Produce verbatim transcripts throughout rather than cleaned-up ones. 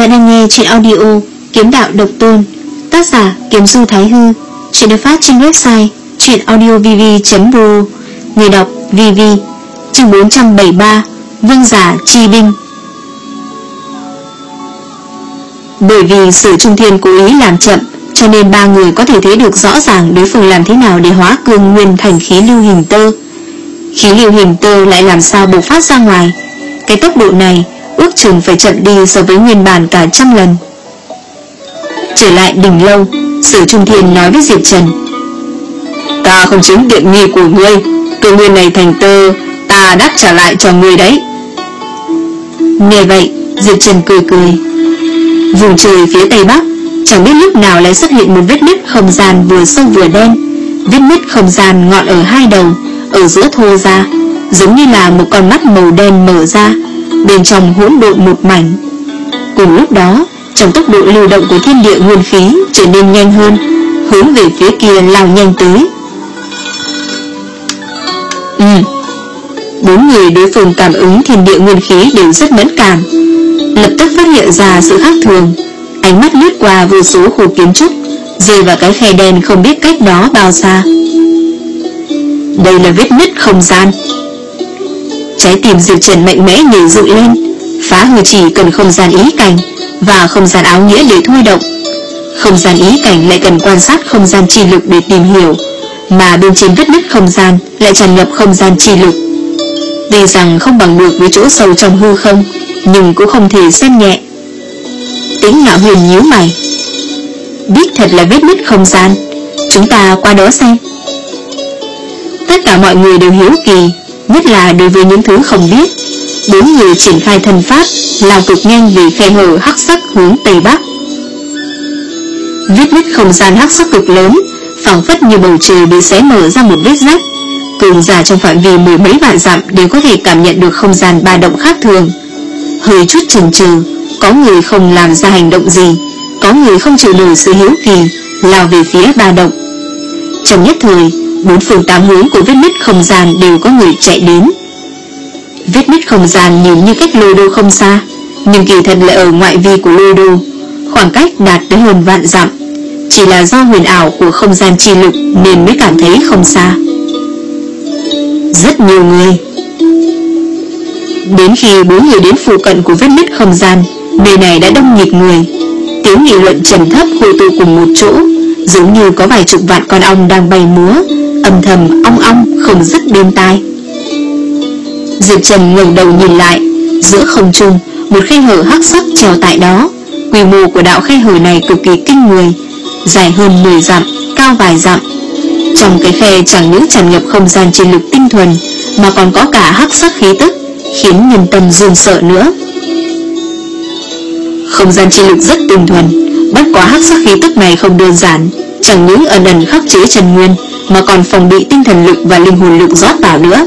Bạn đang nghe chuyện audio Kiếm Đạo Độc Tôn, tác giả Kiếm Du Thái Hư. Chuyện được phát trên website chuyenaudiovv chấm ro. Người đọc vê vê. Chương bốn trăm bảy mươi ba, Vương giả chi binh. Bởi vì Sử Trung Thiên cố ý làm chậm, cho nên ba người có thể thấy được rõ ràng đối phương làm thế nào để hóa cương nguyên thành khí lưu hình tơ. Khí lưu hình tơ lại làm sao bộc phát ra ngoài. Cái tốc độ này ước chừng phải chậm đi so với nguyên bản cả trăm lần. Trở lại đỉnh lâu, Sử Trung Thiên nói với Diệp Trần: "Ta không chiếm tiện nghi của ngươi, cương nguyên này thành tơ, ta đáp trả lại cho ngươi đấy." Nghe vậy, Diệp Trần cười cười. Vùng trời phía tây bắc, chẳng biết lúc nào lại xuất hiện một vết nứt không gian vừa sâu vừa đen. Vết nứt không gian ngọn ở hai đầu, ở giữa thô ra, giống như là một con mắt màu đen mở ra, bên trong hỗn độn một mảnh. Cùng lúc đó, trong tốc độ lưu động của thiên địa nguyên khí trở nên nhanh hơn, hướng về phía kia lao nhanh tới. Ừ. Bốn người đối phương cảm ứng thiên địa nguyên khí đều rất mẫn cảm, lập tức phát hiện ra sự khác thường. Ánh mắt lướt qua vô số khu kiến trúc, rơi vào cái khe đen không biết cách đó bao xa. Đây là vết nứt không gian. Trái tim Diệp Trần mạnh mẽ nhảy dựng lên. Phá hư chỉ cần không gian ý cảnh và không gian áo nghĩa để thôi động. Không gian ý cảnh lại cần quan sát không gian chi lực để tìm hiểu, mà bên trên vết nứt không gian lại tràn ngập không gian chi lực. Tuy rằng không bằng được với chỗ sâu trong hư không, nhưng cũng không thể xem nhẹ. Tĩnh Ngạo Huyền nhíu mày. Đích thật là vết nứt không gian, chúng ta qua đó xem. Tất cả mọi người đều hiếu kỳ, nhất là đối với những thứ không biết. Bốn người triển khai thần pháp, lao cực nhanh về khe hở hắc sắc hướng tây bắc. Vết nứt không gian hắc sắc cực lớn, phảng phất như bầu trời bị xé mở ra một vết rách. Cường giả trong phạm vi mười mấy vạn dặm đều có thể cảm nhận được không gian ba động khác thường. Hơi chút chần chừ, có người không làm ra hành động gì, có người không chịu nổi sự hiếu kỳ, lao về phía ba động. Trong nhất thời, bốn phương tám hướng của vết nứt không gian đều có người chạy đến. Vết nứt không gian nhìn như cách Lôi Đô không xa, nhưng kỳ thật lại ở ngoại vi của Lôi Đô, khoảng cách đạt tới hơn vạn dặm. Chỉ là do huyền ảo của không gian chi lực nên mới cảm thấy không xa. Rất nhiều người. Đến khi bốn người đến phụ cận của vết nứt không gian, nơi này đã đông nghịt người. Tiếng nghị luận trầm thấp hội tụ cùng một chỗ, giống như có vài chục vạn con ong đang bay múa, âm thầm ong ong không dứt bên tai. Diệp Trần ngẩng đầu nhìn lại, giữa không trung một khe hở hắc sắc treo tại đó. Quy mô của đạo khe hở này cực kỳ kinh người, dài hơn mười dặm, cao vài dặm. Trong cái khe chẳng những tràn ngập không gian chi lực tinh thuần, mà còn có cả hắc sắc khí tức, khiến nhân tâm run sợ nữa. Không gian chi lực rất tinh thuần, bất quá hắc sắc khí tức này không đơn giản, chẳng những ẩn ẩn khắc chế chân nguyên, mà còn phòng bị tinh thần lực và linh hồn lực rót vào nữa.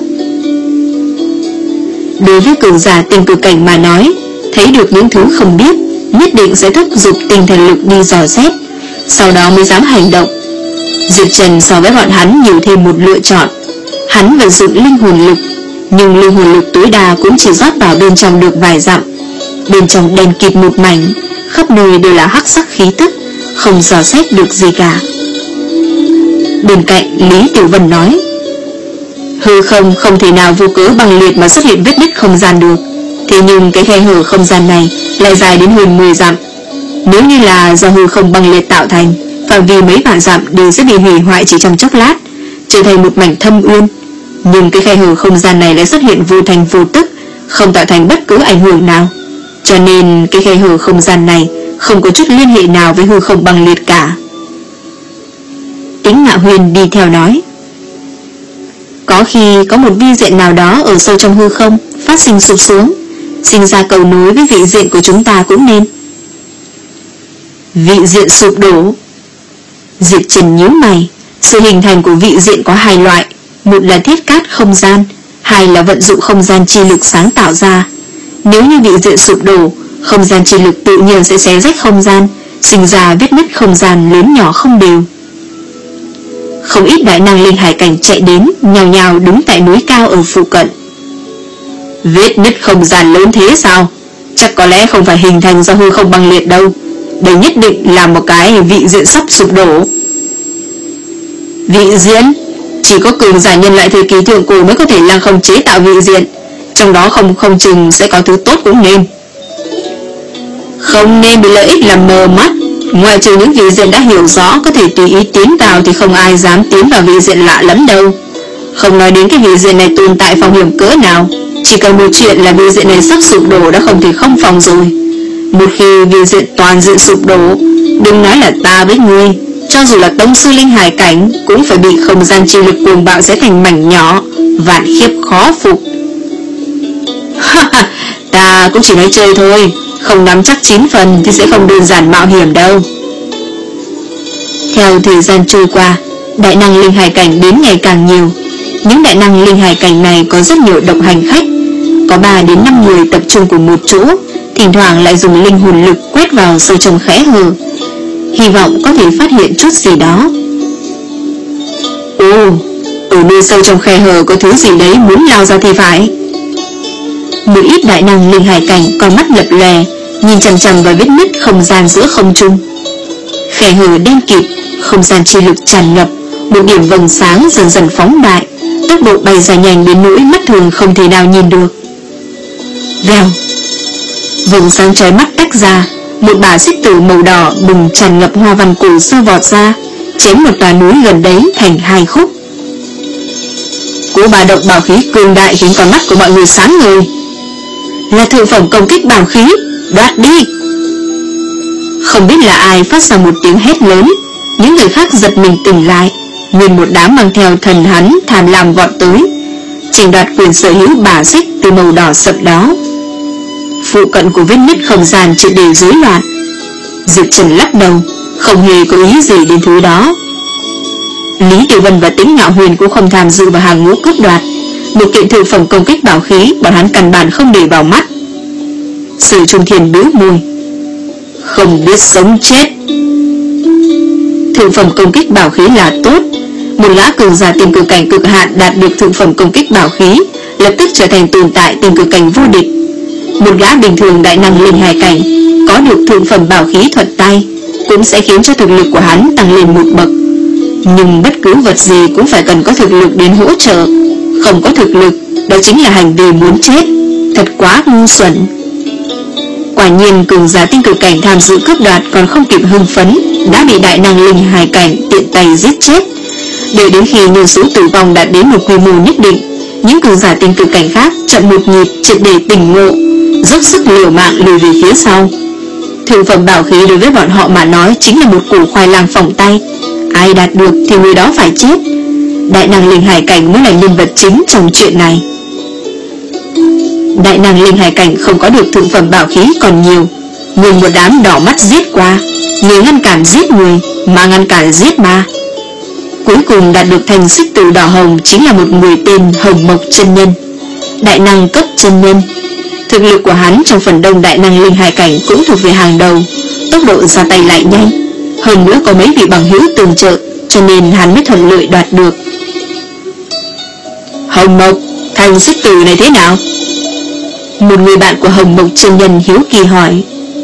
Đối với cường giả tinh cực cảnh mà nói, thấy được những thứ không biết, nhất định sẽ thúc giục tinh thần lực đi dò xét, sau đó mới dám hành động. Diệp Trần so với bọn hắn nhiều thêm một lựa chọn. Hắn vận dụng linh hồn lực, nhưng linh hồn lực tối đa cũng chỉ rót vào bên trong được vài dặm. Bên trong đen kịt một mảnh, khắp nơi đều là hắc sắc khí tức, không dò xét được gì cả. Bên cạnh, Lý Tiểu Vân nói: hư không không thể nào vô cớ bằng liệt mà xuất hiện vết nứt không gian được. Thế nhưng cái khe hở không gian này lại dài đến hơn mười dặm. Nếu như là do hư không băng liệt tạo thành, phạm vi mấy vạn dặm đều sẽ bị hủy hoại chỉ trong chốc lát, trở thành một mảnh thâm uyên. Nhưng cái khe hở không gian này lại xuất hiện vô thành vô tức, không tạo thành bất cứ ảnh hưởng nào. Cho nên cái khe hở không gian này không có chút liên hệ nào với hư không băng liệt cả. Tĩnh Ngạo Huyền đi theo nói: có khi có một vi diện nào đó ở sâu trong hư không phát sinh sụp xuống, sinh ra cầu nối với vị diện của chúng ta cũng nên. Vị diện sụp đổ. Diệp Trần nhíu mày. Sự hình thành của vị diện có hai loại, một là thiết cát không gian, hai là vận dụng không gian chi lực sáng tạo ra. Nếu như vị diện sụp đổ, không gian chi lực tự nhiên sẽ xé rách không gian, sinh ra vết nứt không gian lớn nhỏ không đều. Không ít đại năng linh hải cảnh chạy đến, nhào nhào đứng tại núi cao ở phụ cận. Vết nứt không gian lớn thế sao? Chắc có lẽ không phải hình thành do hư không băng liệt đâu. Đây nhất định là một cái vị diện sắp sụp đổ. Vị diện? Chỉ có cường giả nhân loại thời kỳ thượng cổ mới có thể lăng không chế tạo vị diện. Trong đó không không chừng sẽ có thứ tốt cũng nên. Không nên bị lợi ích làm mờ mắt. Ngoại trừ những vị diện đã hiểu rõ có thể tùy ý tiến vào, thì không ai dám tiến vào vị diện lạ lắm đâu. Không nói đến cái vị diện này tồn tại phong hiểm cỡ nào, chỉ cần một chuyện là vị diện này sắp sụp đổ đã không thể không phòng rồi. Một khi vị diện toàn diện sụp đổ, đừng nói là ta với ngươi, cho dù là tông sư linh hải cảnh cũng phải bị không gian chi lực cuồng bạo xé thành mảnh nhỏ, vạn khiếp khó phục. Ta cũng chỉ nói chơi thôi, không nắm chắc chín phần thì sẽ không đơn giản mạo hiểm đâu. Theo thời gian trôi qua, đại năng linh hải cảnh đến ngày càng nhiều. Những đại năng linh hải cảnh này có rất nhiều độc hành khách, có ba đến năm người tập trung cùng một chỗ, thỉnh thoảng lại dùng linh hồn lực quét vào sâu trong kẽ hở, hy vọng có thể phát hiện chút gì đó. Ồ, ở nơi sâu trong khe hở có thứ gì đấy muốn lao ra thì phải. Một ít đại năng linh hải cảnh con mắt lập lè, nhìn chằm chằm vào vết nứt không gian giữa không trung. Khe hở đen kịt, không gian chi lực tràn ngập, một điểm vầng sáng dần dần phóng đại, tốc độ bay ra nhanh đến nỗi mắt thường không thể nào nhìn được. Vèo, vầng sáng chói mắt tách ra, một bả xích tử màu đỏ bùng tràn ngập hoa văn cổ xưa vọt ra, chém một tòa núi gần đấy thành hai khúc. Cú bà động bảo khí cường đại khiến con mắt của mọi người sáng ngời. Là thượng phẩm công kích bảo khí, đoạt đi! Không biết là ai phát ra một tiếng hét lớn, những người khác giật mình tỉnh lại. Nguyên một đám mang theo thần hắn tham lam vọt tới, tranh đoạt quyền sở hữu bả xích từ màu đỏ sậm đó. Phụ cận của vết nứt không gian triệt để rối loạn. Diệp Trần lắc đầu, không hề có ý gì đến thứ đó. Lý Tiểu Vân và Tĩnh Ngạo Huyền cũng không tham dự vào hàng ngũ cướp đoạt. Một kiện thượng phẩm công kích bảo khí, bọn hắn căn bản không để vào mắt. Sử Trung Thiên bĩu môi, không biết sống chết. Thượng phẩm công kích bảo khí là tốt. Một gã cường giả tiên cực cảnh cực hạn đạt được thượng phẩm công kích bảo khí, lập tức trở thành tồn tại tiên cực cảnh vô địch. Một gã bình thường đại năng linh hải cảnh có được thượng phẩm bảo khí thuận tay, cũng sẽ khiến cho thực lực của hắn tăng lên một bậc. Nhưng bất cứ vật gì cũng phải cần có thực lực đến hỗ trợ. Không có thực lực, đó chính là hành vi muốn chết. Thật quá ngu xuẩn. Quả nhiên cường giả tinh cực cảnh tham dự cướp đoạt còn không kịp hưng phấn, đã bị đại năng linh hải cảnh tiện tay giết chết. Đợi đến khi nhân số tử vong đạt đến một quy mô nhất định, những cường giả tinh cực cảnh khác chậm một nhịp triệt để tỉnh ngộ, dốc sức liều mạng lùi về phía sau. Thượng phẩm bảo khí đối với bọn họ mà nói chính là một củ khoai lang phỏng tay, ai đạt được thì người đó phải chết. Đại năng linh hải cảnh mới là nhân vật chính trong chuyện này. Đại năng linh hải cảnh không có được thượng phẩm bảo khí còn nhiều, nguyên một đám đỏ mắt giết qua, người ngăn cản giết người, mà ngăn cản giết ma. Cuối cùng đạt được thành xích tử đỏ hồng chính là một người tên Hồng Mộc chân nhân, đại năng cấp chân nhân. Thực lực của hắn trong phần đông đại năng linh hải cảnh cũng thuộc về hàng đầu, tốc độ ra tay lại nhanh, hơn nữa có mấy vị bằng hữu tương trợ, cho nên hắn mới thuận lợi đoạt được. Hồng Mộc, thành xích tử này thế nào? Một người bạn của Hồng Mộc chân nhân hiếu kỳ hỏi.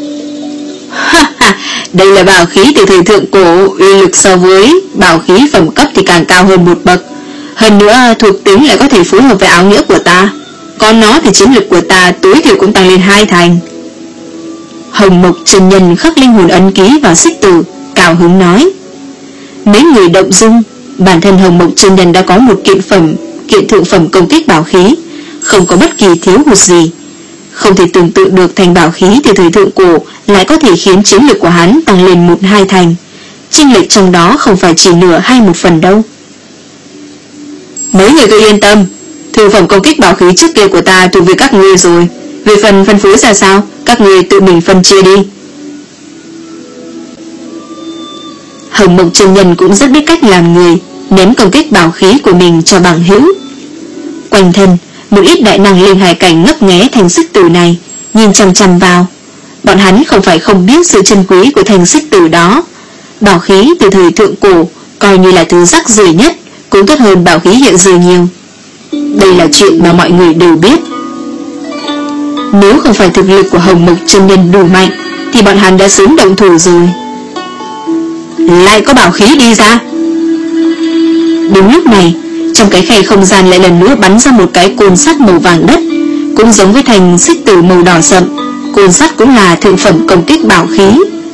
Đây là bảo khí từ thời thượng cổ, uy lực so với bảo khí phẩm cấp thì càng cao hơn một bậc. Hơn nữa thuộc tính lại có thể phối hợp với áo nghĩa của ta, còn nó thì chiến lực của ta tối thiểu cũng tăng lên hai thành. Hồng Mộc chân nhân khắc linh hồn ấn ký vào xích tử, cao hứng nói. Mấy người động dung. Bản thân Hồng Mộc chân nhân đã có một kiện phẩm kiện thượng phẩm công kích bảo khí, không có bất kỳ thiếu hụt gì. Không thể tưởng tượng được thành bảo khí từ thời thượng cổ lại có thể khiến chiến lực của hắn tăng lên một hai thành. Chênh lệch trong đó không phải chỉ nửa hay một phần đâu. Mấy người cứ yên tâm, thượng phẩm công kích bảo khí trước kia của ta thuộc về các ngươi rồi. Về phần phân phối ra sao, các ngươi tự mình phân chia đi. Hồng Mộc chân nhân cũng rất biết cách làm người, ném công kích bảo khí của mình cho bằng hữu. Quanh thân, một ít đại năng linh hải cảnh ngấp nghé thành xích tử này, nhìn chằm chằm vào. Bọn hắn không phải không biết sự chân quý của thành xích tử đó. Bảo khí từ thời thượng cổ coi như là thứ rắc rưởi nhất, cũng tốt hơn bảo khí hiện giờ nhiều. Đây là chuyện mà mọi người đều biết. Nếu không phải thực lực của Hồng Mộc chân nhân đủ mạnh thì bọn hắn đã sớm động thủ rồi. Lại có bảo khí đi ra. Đúng lúc này, trong cái khe không gian lại lần nữa bắn ra một cái côn sắt màu vàng đất, cũng giống với thành xích tử màu đỏ sậm. Côn sắt cũng là thượng phẩm công kích bảo khí.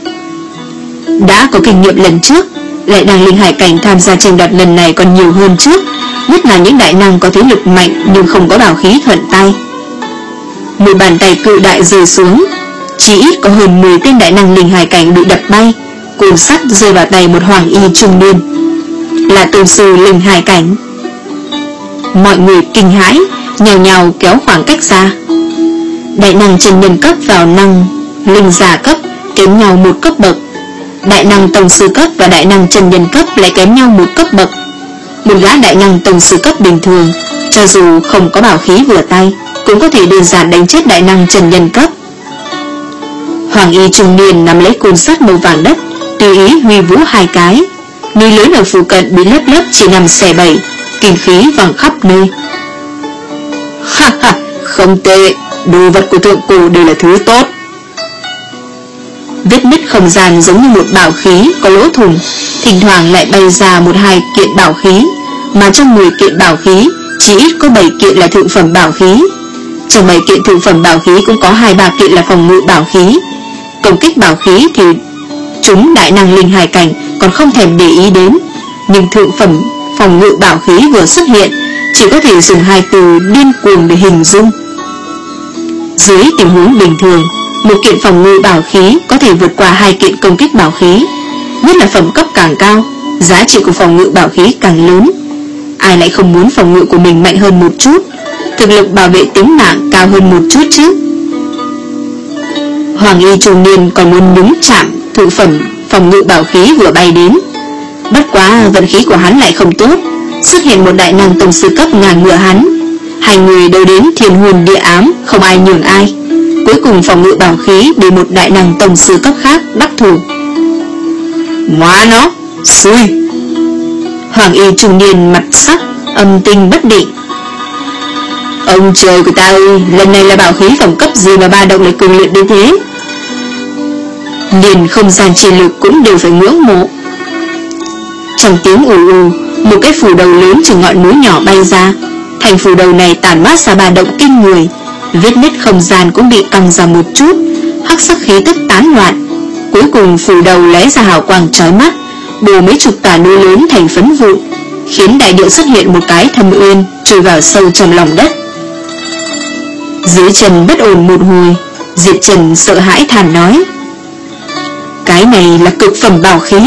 Đã có kinh nghiệm lần trước, lại đang linh hải cảnh tham gia tranh đoạt lần này còn nhiều hơn trước, nhất là những đại năng có thế lực mạnh nhưng không có bảo khí thuận tay. Một bàn tay cự đại rơi xuống, chỉ ít có hơn mười tên đại năng linh hải cảnh bị đập bay. Côn sắt rơi vào tay một hoàng y trung niên, là tôn sư linh hải cảnh. Mọi người kinh hãi, nhào nhào kéo khoảng cách ra. Đại năng chân nhân cấp vào năng linh giả cấp kém nhau một cấp bậc, đại năng tổng sư cấp và đại năng chân nhân cấp lại kém nhau một cấp bậc. Một gã đại năng tổng sư cấp bình thường, cho dù không có bảo khí vừa tay, cũng có thể đơn giản đánh chết đại năng chân nhân cấp. Hoàng y trung niên nắm lấy côn sắt màu vàng đất, tùy ý huy vũ hai cái. Núi lớn ở phụ cận bị lớp lớp chỉ nằm xẻ bảy, kinh khí văng khắp nơi. Ha ha, không tệ, đồ vật của thượng cổ đều là thứ tốt. Vết nứt không gian giống như một bảo khí có lỗ thủng, thỉnh thoảng lại bay ra một hai kiện bảo khí, mà trong mười kiện bảo khí chỉ ít có bảy kiện là thượng phẩm bảo khí. Trong bảy kiện thượng phẩm bảo khí cũng có hai ba kiện là phòng ngự bảo khí. Công kích bảo khí thì chúng đại năng linh hải cảnh còn không thèm để ý đến, nhưng thượng phẩm phòng ngự bảo khí vừa xuất hiện chỉ có thể dùng hai từ điên cuồng để hình dung. Dưới tình huống bình thường, một kiện phòng ngự bảo khí có thể vượt qua hai kiện công kích bảo khí. Nhất là phẩm cấp càng cao, giá trị của phòng ngự bảo khí càng lớn. Ai lại không muốn phòng ngự của mình mạnh hơn một chút, thực lực bảo vệ tính mạng cao hơn một chút chứ. Hoàng y trung niên còn muốn nhúng chạm thượng phẩm phòng ngự bảo khí vừa bay đến. Bất quá vận khí của hắn lại không tốt, xuất hiện một đại năng tổng sư cấp ngang ngửa hắn. Hai người đều đến thiên hồn địa ám, không ai nhường ai. Cuối cùng phòng ngự bảo khí bị một đại năng tổng sư cấp khác đắc thủ. Ngoá nó, xui. Hoàng y trung niên mặt sắc âm tinh bất định. Ông trời của ta ơi, lần này là bảo khí phẩm cấp gì mà ba động lại cường liệt đến thế? Liền không gian chi lực cũng đều phải ngưỡng mộ. Trong tiếng ù ù, một cái phủ đầu lớn chừng ngọn núi nhỏ bay ra. Thành phủ đầu này tản mát ra ba động kinh người, vết nứt không gian cũng bị căng ra một chút, hắc sắc khí tức tán loạn. Cuối cùng phủ đầu lóe ra hào quang chói mắt, bổ mấy chục tòa núi lớn thành phấn vụn, khiến đại địa xuất hiện một cái thâm uyên trôi vào sâu trong lòng đất. Dưới chân bất ổn một hồi, Diệp Trần sợ hãi than nói: cái này là cực phẩm bảo khí.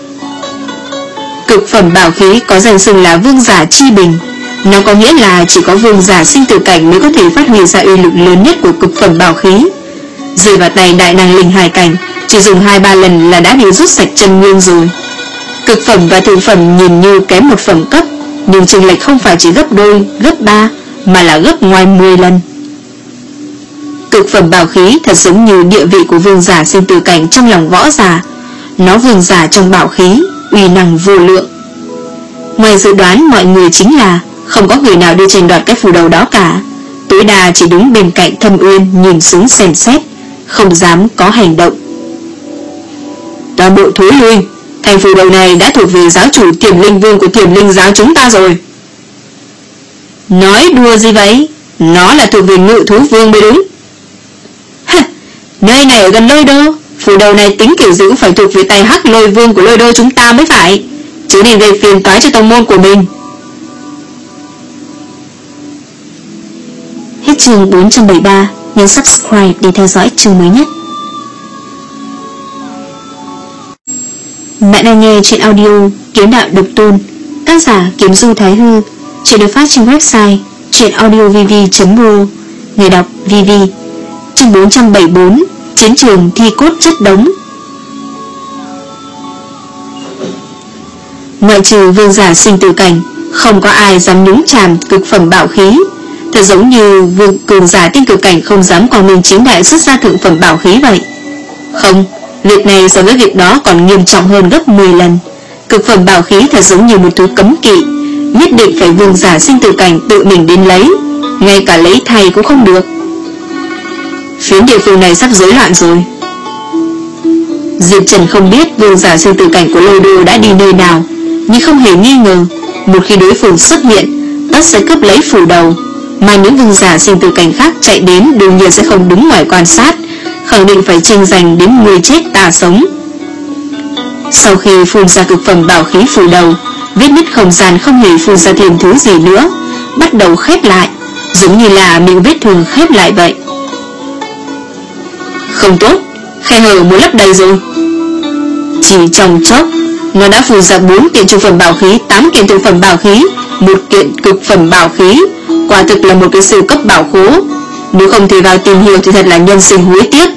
Cực phẩm bảo khí có danh xưng là vương giả chi bình. Nó có nghĩa là chỉ có vương giả sinh tử cảnh mới có thể phát huy ra uy lực lớn nhất của cực phẩm bảo khí. Rơi vào tay đại năng linh hải cảnh, chỉ dùng hai ba lần là đã bị rút sạch chân nguyên rồi. Cực phẩm và thượng phẩm nhìn như kém một phẩm cấp, nhưng chênh lệch không phải chỉ gấp đôi, gấp ba, mà là gấp ngoài mười lần. Cực phẩm bảo khí thật giống như địa vị của vương giả sinh tử cảnh trong lòng võ giả. Nó vương giả trong bảo khí, uy năng vô lượng. Ngoài dự đoán mọi người chính là không có người nào đi tranh đoạt cái phủ đầu đó cả. Tối đa chỉ đứng bên cạnh thâm uyên nhìn xuống xem xét, không dám có hành động. Toàn bộ thối lui, thành phủ đầu này đã thuộc về giáo chủ Thiểm Linh Vương của Thiểm Linh giáo chúng ta rồi. Nói đùa gì vậy? Nó là thuộc về Ngự Thú Vương mới đúng. Hả, nơi này ở gần Lôi Đô, phủ đầu này tính kiểu gì cũng phải thuộc về tay Hắc Lôi Vương của Lôi Đô chúng ta mới phải, chứ nên gây phiền toái cho tông môn của mình. Hết chương bốn trăm bảy mươi ba, nhấn subscribe để theo dõi chương mới nhất. Bạn đang nghe chuyện audio Kiếm Đạo Độc Tôn, tác giả Kiếm Du Thái Hư. Chuyện được phát trên website chuyenaudiovv chấm ro. Người đọc vê vê. Chương bốn trăm bảy mươi bốn, chiến trường thi cốt chất đống. Ngoại trừ vương giả sinh tử cảnh, không có ai dám nhúng chàm cực phẩm bảo khí. Thật giống như vương cường giả tiên cực cảnh không dám quang minh chính đại xuất ra thượng phẩm bảo khí vậy. Không, việc này so với việc đó còn nghiêm trọng hơn gấp mười lần. Cực phẩm bảo khí thật giống như một thứ cấm kỵ, nhất định phải vương giả sinh tử cảnh tự mình đến lấy, ngay cả lấy thay cũng không được. Phiến địa phương này sắp rối loạn rồi. Diệp Trần không biết vương giả sinh tử cảnh của Lôi Đô đã đi nơi nào, nhưng không hề nghi ngờ một khi đối phương xuất hiện tất sẽ cướp lấy phủ đầu, mà những vương giả sinh tử cảnh khác chạy đến đương nhiên sẽ không đứng ngoài quan sát, khẳng định phải tranh giành đến người chết ta sống. Sau khi phun ra cực phẩm bảo khí phủ đầu, vết nứt không gian không hề phun ra thêm thứ gì nữa, bắt đầu khép lại, giống như là miệng vết thương khép lại vậy. Không tốt, khe hở muốn lấp đầy rồi. Chỉ trong chốc, nó đã phun ra bốn kiện trung phẩm bảo khí, tám kiện thượng phẩm bảo khí, một kiện cực phẩm bảo khí, quả thực là một cái siêu cấp bảo khố. Nếu không thể vào tìm hiểu thì thật là nhân sinh hối tiếc.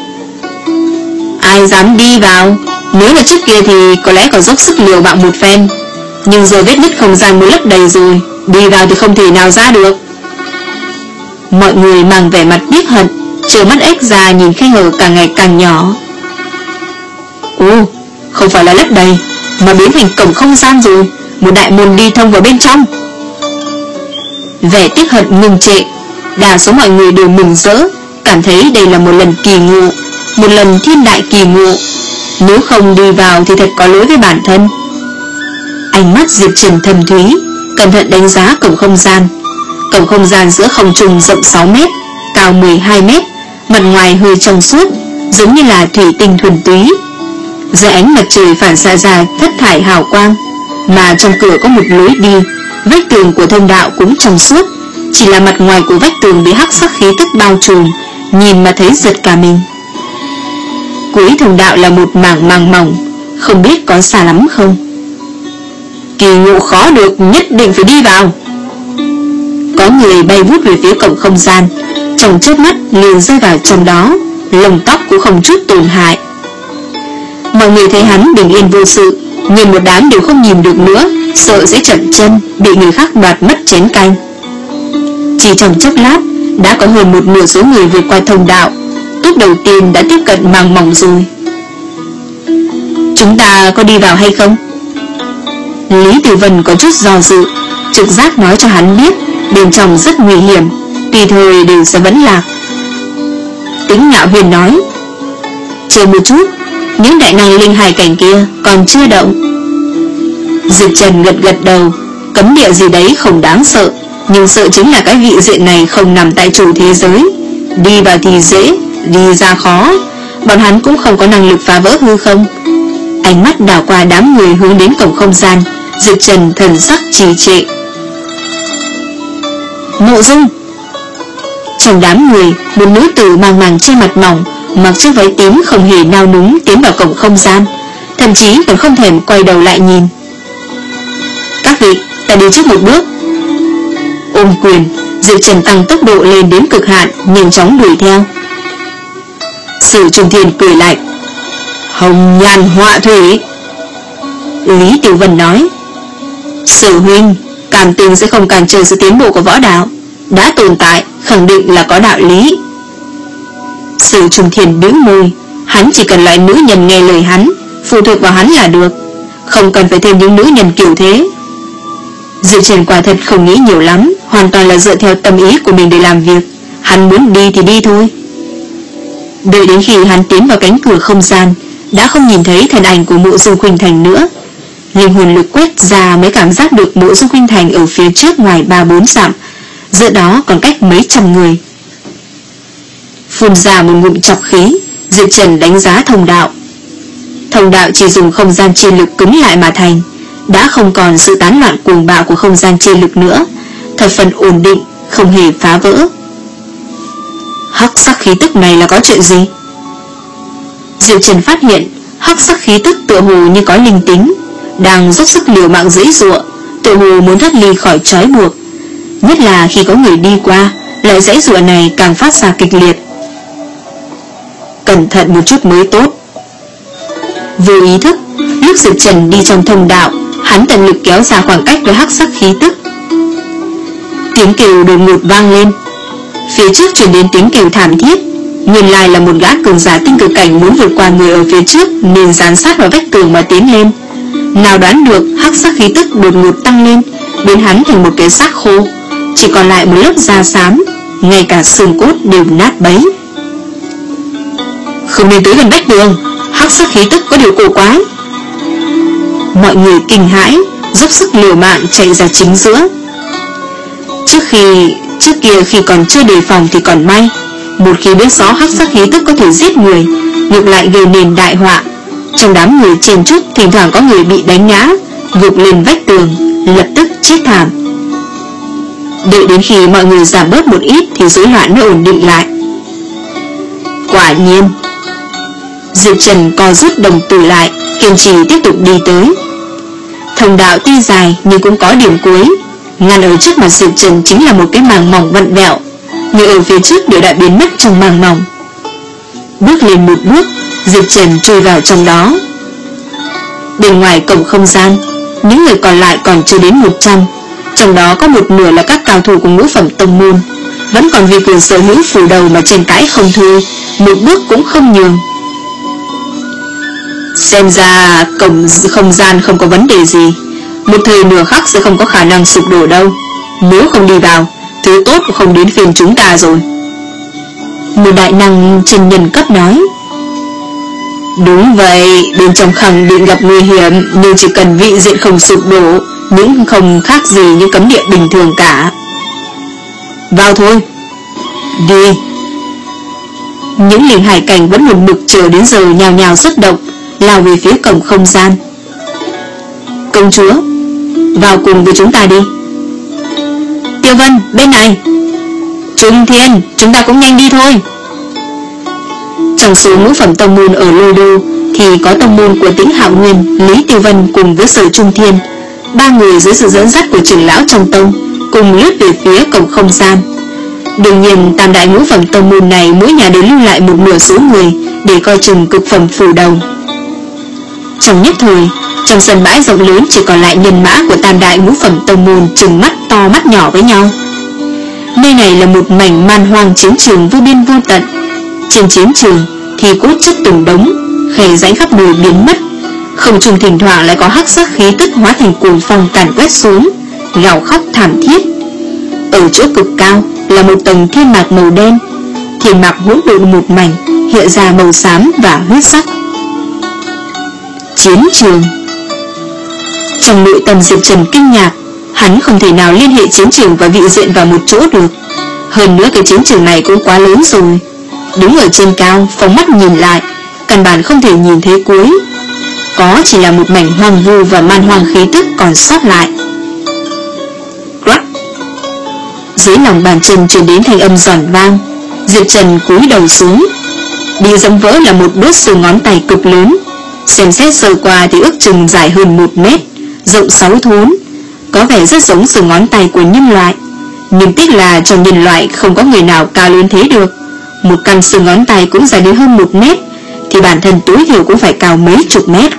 Ai dám đi vào? Nếu là trước kia thì có lẽ còn dốc sức liều mạng một phen, nhưng giờ vết nứt không gian muốn lấp đầy rồi, đi vào thì không thể nào ra được. Mọi người mang vẻ mặt tiếc hận, trợn mắt ếch ra nhìn khe hở càng ngày càng nhỏ. Ồ, không phải là lấp đầy, mà biến thành cổng không gian rồi, một đại môn đi thông vào bên trong. Vẻ tiếc hận ngừng trệ, đa số mọi người đều mừng rỡ, cảm thấy đây là một lần kỳ ngộ, một lần thiên đại kỳ ngộ. Nếu không đi vào thì thật có lỗi với bản thân. Ánh mắt Diệp Trần thâm thúy, cẩn thận đánh giá cổng không gian. Cổng không gian giữa không trung rộng sáu mét, cao mười hai mét, mặt ngoài hơi trong suốt, giống như là thủy tinh thuần túy. Dưới ánh mặt trời phản xạ ra thất thải hào quang, mà trong cửa có một lối đi, vách tường của thông đạo cũng trong suốt, chỉ là mặt ngoài của vách tường bị hắc sắc khí tức bao trùm, nhìn mà thấy giật cả mình. Cuối thông đạo là một mảng màng mỏng, không biết có xa lắm không. Kỳ ngộ khó được, nhất định phải đi vào. Có người bay vút về phía cổng không gian, trong chớp mắt liền rơi vào trong đó, lông tóc cũng không chút tổn hại. Mọi người thấy hắn bình yên vô sự, nhưng một đám đều không nhìn được nữa, sợ sẽ chậm chân, bị người khác đoạt mất chén canh. Chỉ trong chốc lát, đã có hơn một nửa số người vượt qua thông đạo. Tốt đầu tiên đã tiếp cận màng mỏng rồi. Chúng ta có đi vào hay không? Lý Tử Vân có chút do dự, trực giác nói cho hắn biết bên trong rất nguy hiểm, tùy thời đều sẽ vẫn lạc. Tính Ngạo Huyền nói, chờ một chút, những đại năng linh hải cảnh kia còn chưa động. Diệp Trần gật gật đầu, cấm địa gì đấy không đáng sợ, nhưng sợ chính là cái vị diện này không nằm tại chủ thế giới. Đi vào thì dễ, đi ra khó. Bọn hắn cũng không có năng lực phá vỡ hư không. Ánh mắt đảo qua đám người hướng đến cổng không gian, Diệp Trần thần sắc trì trệ. Mộ Dung. Trong đám người, một nữ tử mang màng che mặt mỏng, mặc chiếc váy tím không hề nao núng tiến vào cổng không gian, thậm chí còn không thèm quay đầu lại nhìn. Các vị, ta đi trước một bước. Ôm quyền, Diệp Trần tăng tốc độ lên đến cực hạn, nhanh chóng đuổi theo. Sử Trung Thiên cười lạnh, hồng nhan họa thủy. Lý Tiểu Vân nói, Sử huynh, cảm tình sẽ không cản trở sự tiến bộ của võ đạo, đã tồn tại khẳng định là có đạo lý. Sử Trung Thiên bĩu môi, hắn chỉ cần loại nữ nhân nghe lời hắn, phụ thuộc vào hắn là được, không cần phải thêm những nữ nhân kiểu thế. Diệp Trần quả thật không nghĩ nhiều lắm, hoàn toàn là dựa theo tâm ý của mình để làm việc. Hắn muốn đi thì đi thôi. Đợi đến khi hắn tiến vào cánh cửa không gian, đã không nhìn thấy thân ảnh của Mộ Dung Khuynh Thành nữa. Linh hồn lực quét ra mới cảm giác được Mộ Dung Khuynh Thành ở phía trước ngoài ba bốn dặm, giữa đó còn cách mấy trăm người. Phun ra một ngụm chọc khí, Diệp Trần đánh giá thông đạo. Thông đạo chỉ dùng không gian chi lực cứng lại mà thành, đã không còn sự tán loạn cuồng bạo của không gian chi lực nữa, thập phần ổn định, không hề phá vỡ. Hắc sắc khí tức này là có chuyện gì? Diệp Trần phát hiện hắc sắc khí tức tựa hồ như có linh tính, đang dốc sức liều mạng giãy giụa, tựa hồ muốn thoát ly khỏi trói buộc. Nhất là khi có người đi qua, loại giãy giụa này càng phát ra kịch liệt. Cẩn thận một chút mới tốt. Vô ý thức, lúc Diệp Trần đi trong thông đạo, hắn tận lực kéo ra khoảng cách với hắc sắc khí tức. Tiếng kêu đột ngột vang lên. Phía trước truyền đến tiếng kêu thảm thiết, nguyên lai là một gã cường giả tinh cực cảnh muốn vượt qua người ở phía trước nên dán sát vào vách tường mà tiến lên. Nào đoán được hắc sắc khí tức đột ngột tăng lên, biến hắn thành một cái xác khô, chỉ còn lại một lớp da xám, ngay cả xương cốt đều nát bấy. Không nên tới gần vách tường, hắc sắc khí tức có điều cổ quái. Mọi người kinh hãi, dốc sức liều mạng chạy ra chính giữa. Trước khi Trước kia khi còn chưa đề phòng thì còn may, một khi biết rõ hắc sắc khí tức có thể giết người, ngược lại gây nên đại họa. Trong đám người chen chúc thỉnh thoảng có người bị đánh ngã, gục lên vách tường, lập tức chết thảm. Đợi đến khi mọi người giảm bớt một ít thì rối loạn mới ổn định lại. Quả nhiên. Diệp Trần co rút đồng tử lại, kiên trì tiếp tục đi tới. Thông đạo tuy dài nhưng cũng có điểm cuối. Ngăn ở trước mặt Diệp Trần chính là một cái màng mỏng vặn vẹo, người ở phía trước đều đã biến mất trong màng mỏng. Bước lên một bước, Diệp Trần chui vào trong đó. Bên ngoài cổng không gian, những người còn lại còn chưa đến một trăm, trong đó có một nửa là các cao thủ của ngũ phẩm tông môn, vẫn còn vì quyền sở hữu phủ đầu mà tranh cãi không thôi, một bước cũng không nhường. Xem ra cổng không gian không có vấn đề gì, một thời nửa khắc sẽ không có khả năng sụp đổ đâu. Nếu không đi vào, thứ tốt cũng không đến phiên chúng ta rồi. Một đại năng chân nhân cấp nói. Đúng vậy, bên trong khẳng định gặp nguy hiểm, nhưng chỉ cần vị diện không sụp đổ, những không khác gì như cấm địa bình thường cả. Vào thôi. Đi. Những linh hải cảnh vẫn một mực chờ đến giờ nhào nhào xuất động, lao về phía cổng không gian. Công chúa, vào cùng với chúng ta đi. Tiêu Vân, bên này. Trung Thiên, chúng ta cũng nhanh đi thôi. Trong số ngũ phẩm tông môn ở Lôi Đô thì có tông môn của Tĩnh Hạo Nguyên, Lý Tiêu Vân cùng với Sở Trung Thiên. Ba người dưới sự dẫn dắt của trưởng lão trong tông cùng lướt về phía cổng không gian. Đương nhiên tam đại ngũ phẩm tông môn này mỗi nhà đều lưu lại một nửa số người để coi chừng cực phẩm phủ đầu. Trong nhất thời, trong sân bãi rộng lớn chỉ còn lại nhân mã của tam đại ngũ phẩm tông môn trừng mắt to mắt nhỏ với nhau. Nơi này là một mảnh man hoang chiến trường vô biên vô tận. Trên chiến trường thì cốt chất từng đống, khe rãnh khắp nơi biến mất. Không trung thỉnh thoảng lại có hắc sắc khí tức hóa thành cuồng phong càn quét xuống, gào khóc thảm thiết. Ở chỗ cực cao là một tầng thiên mạc màu đen, thiên mạc hỗn độn một mảnh, hiện ra màu xám và huyết sắc. Chiến trường. Trong nội tâm Diệp Trần kinh ngạc, hắn không thể nào liên hệ chiến trường và vị diện vào một chỗ được. Hơn nữa cái chiến trường này cũng quá lớn rồi. Đứng ở trên cao, phóng mắt nhìn lại, căn bản không thể nhìn thấy cuối. Có chỉ là một mảnh hoang vu và man hoang khí tức còn sót lại. Crack. Dưới lòng bàn chân truyền đến thanh âm giòn vang. Diệp Trần cúi đầu xuống. Bị dẫm vỡ là một đốt xương ngón tay cực lớn. Xem xét sơ qua thì ước chừng dài hơn một mét, rộng sáu thốn, có vẻ rất giống xương ngón tay của nhân loại. Nhưng tiếc là trong nhân loại không có người nào cao lớn thế được. Một căn xương ngón tay cũng dài đến hơn một mét, thì bản thân tối thiểu cũng phải cao mấy chục mét.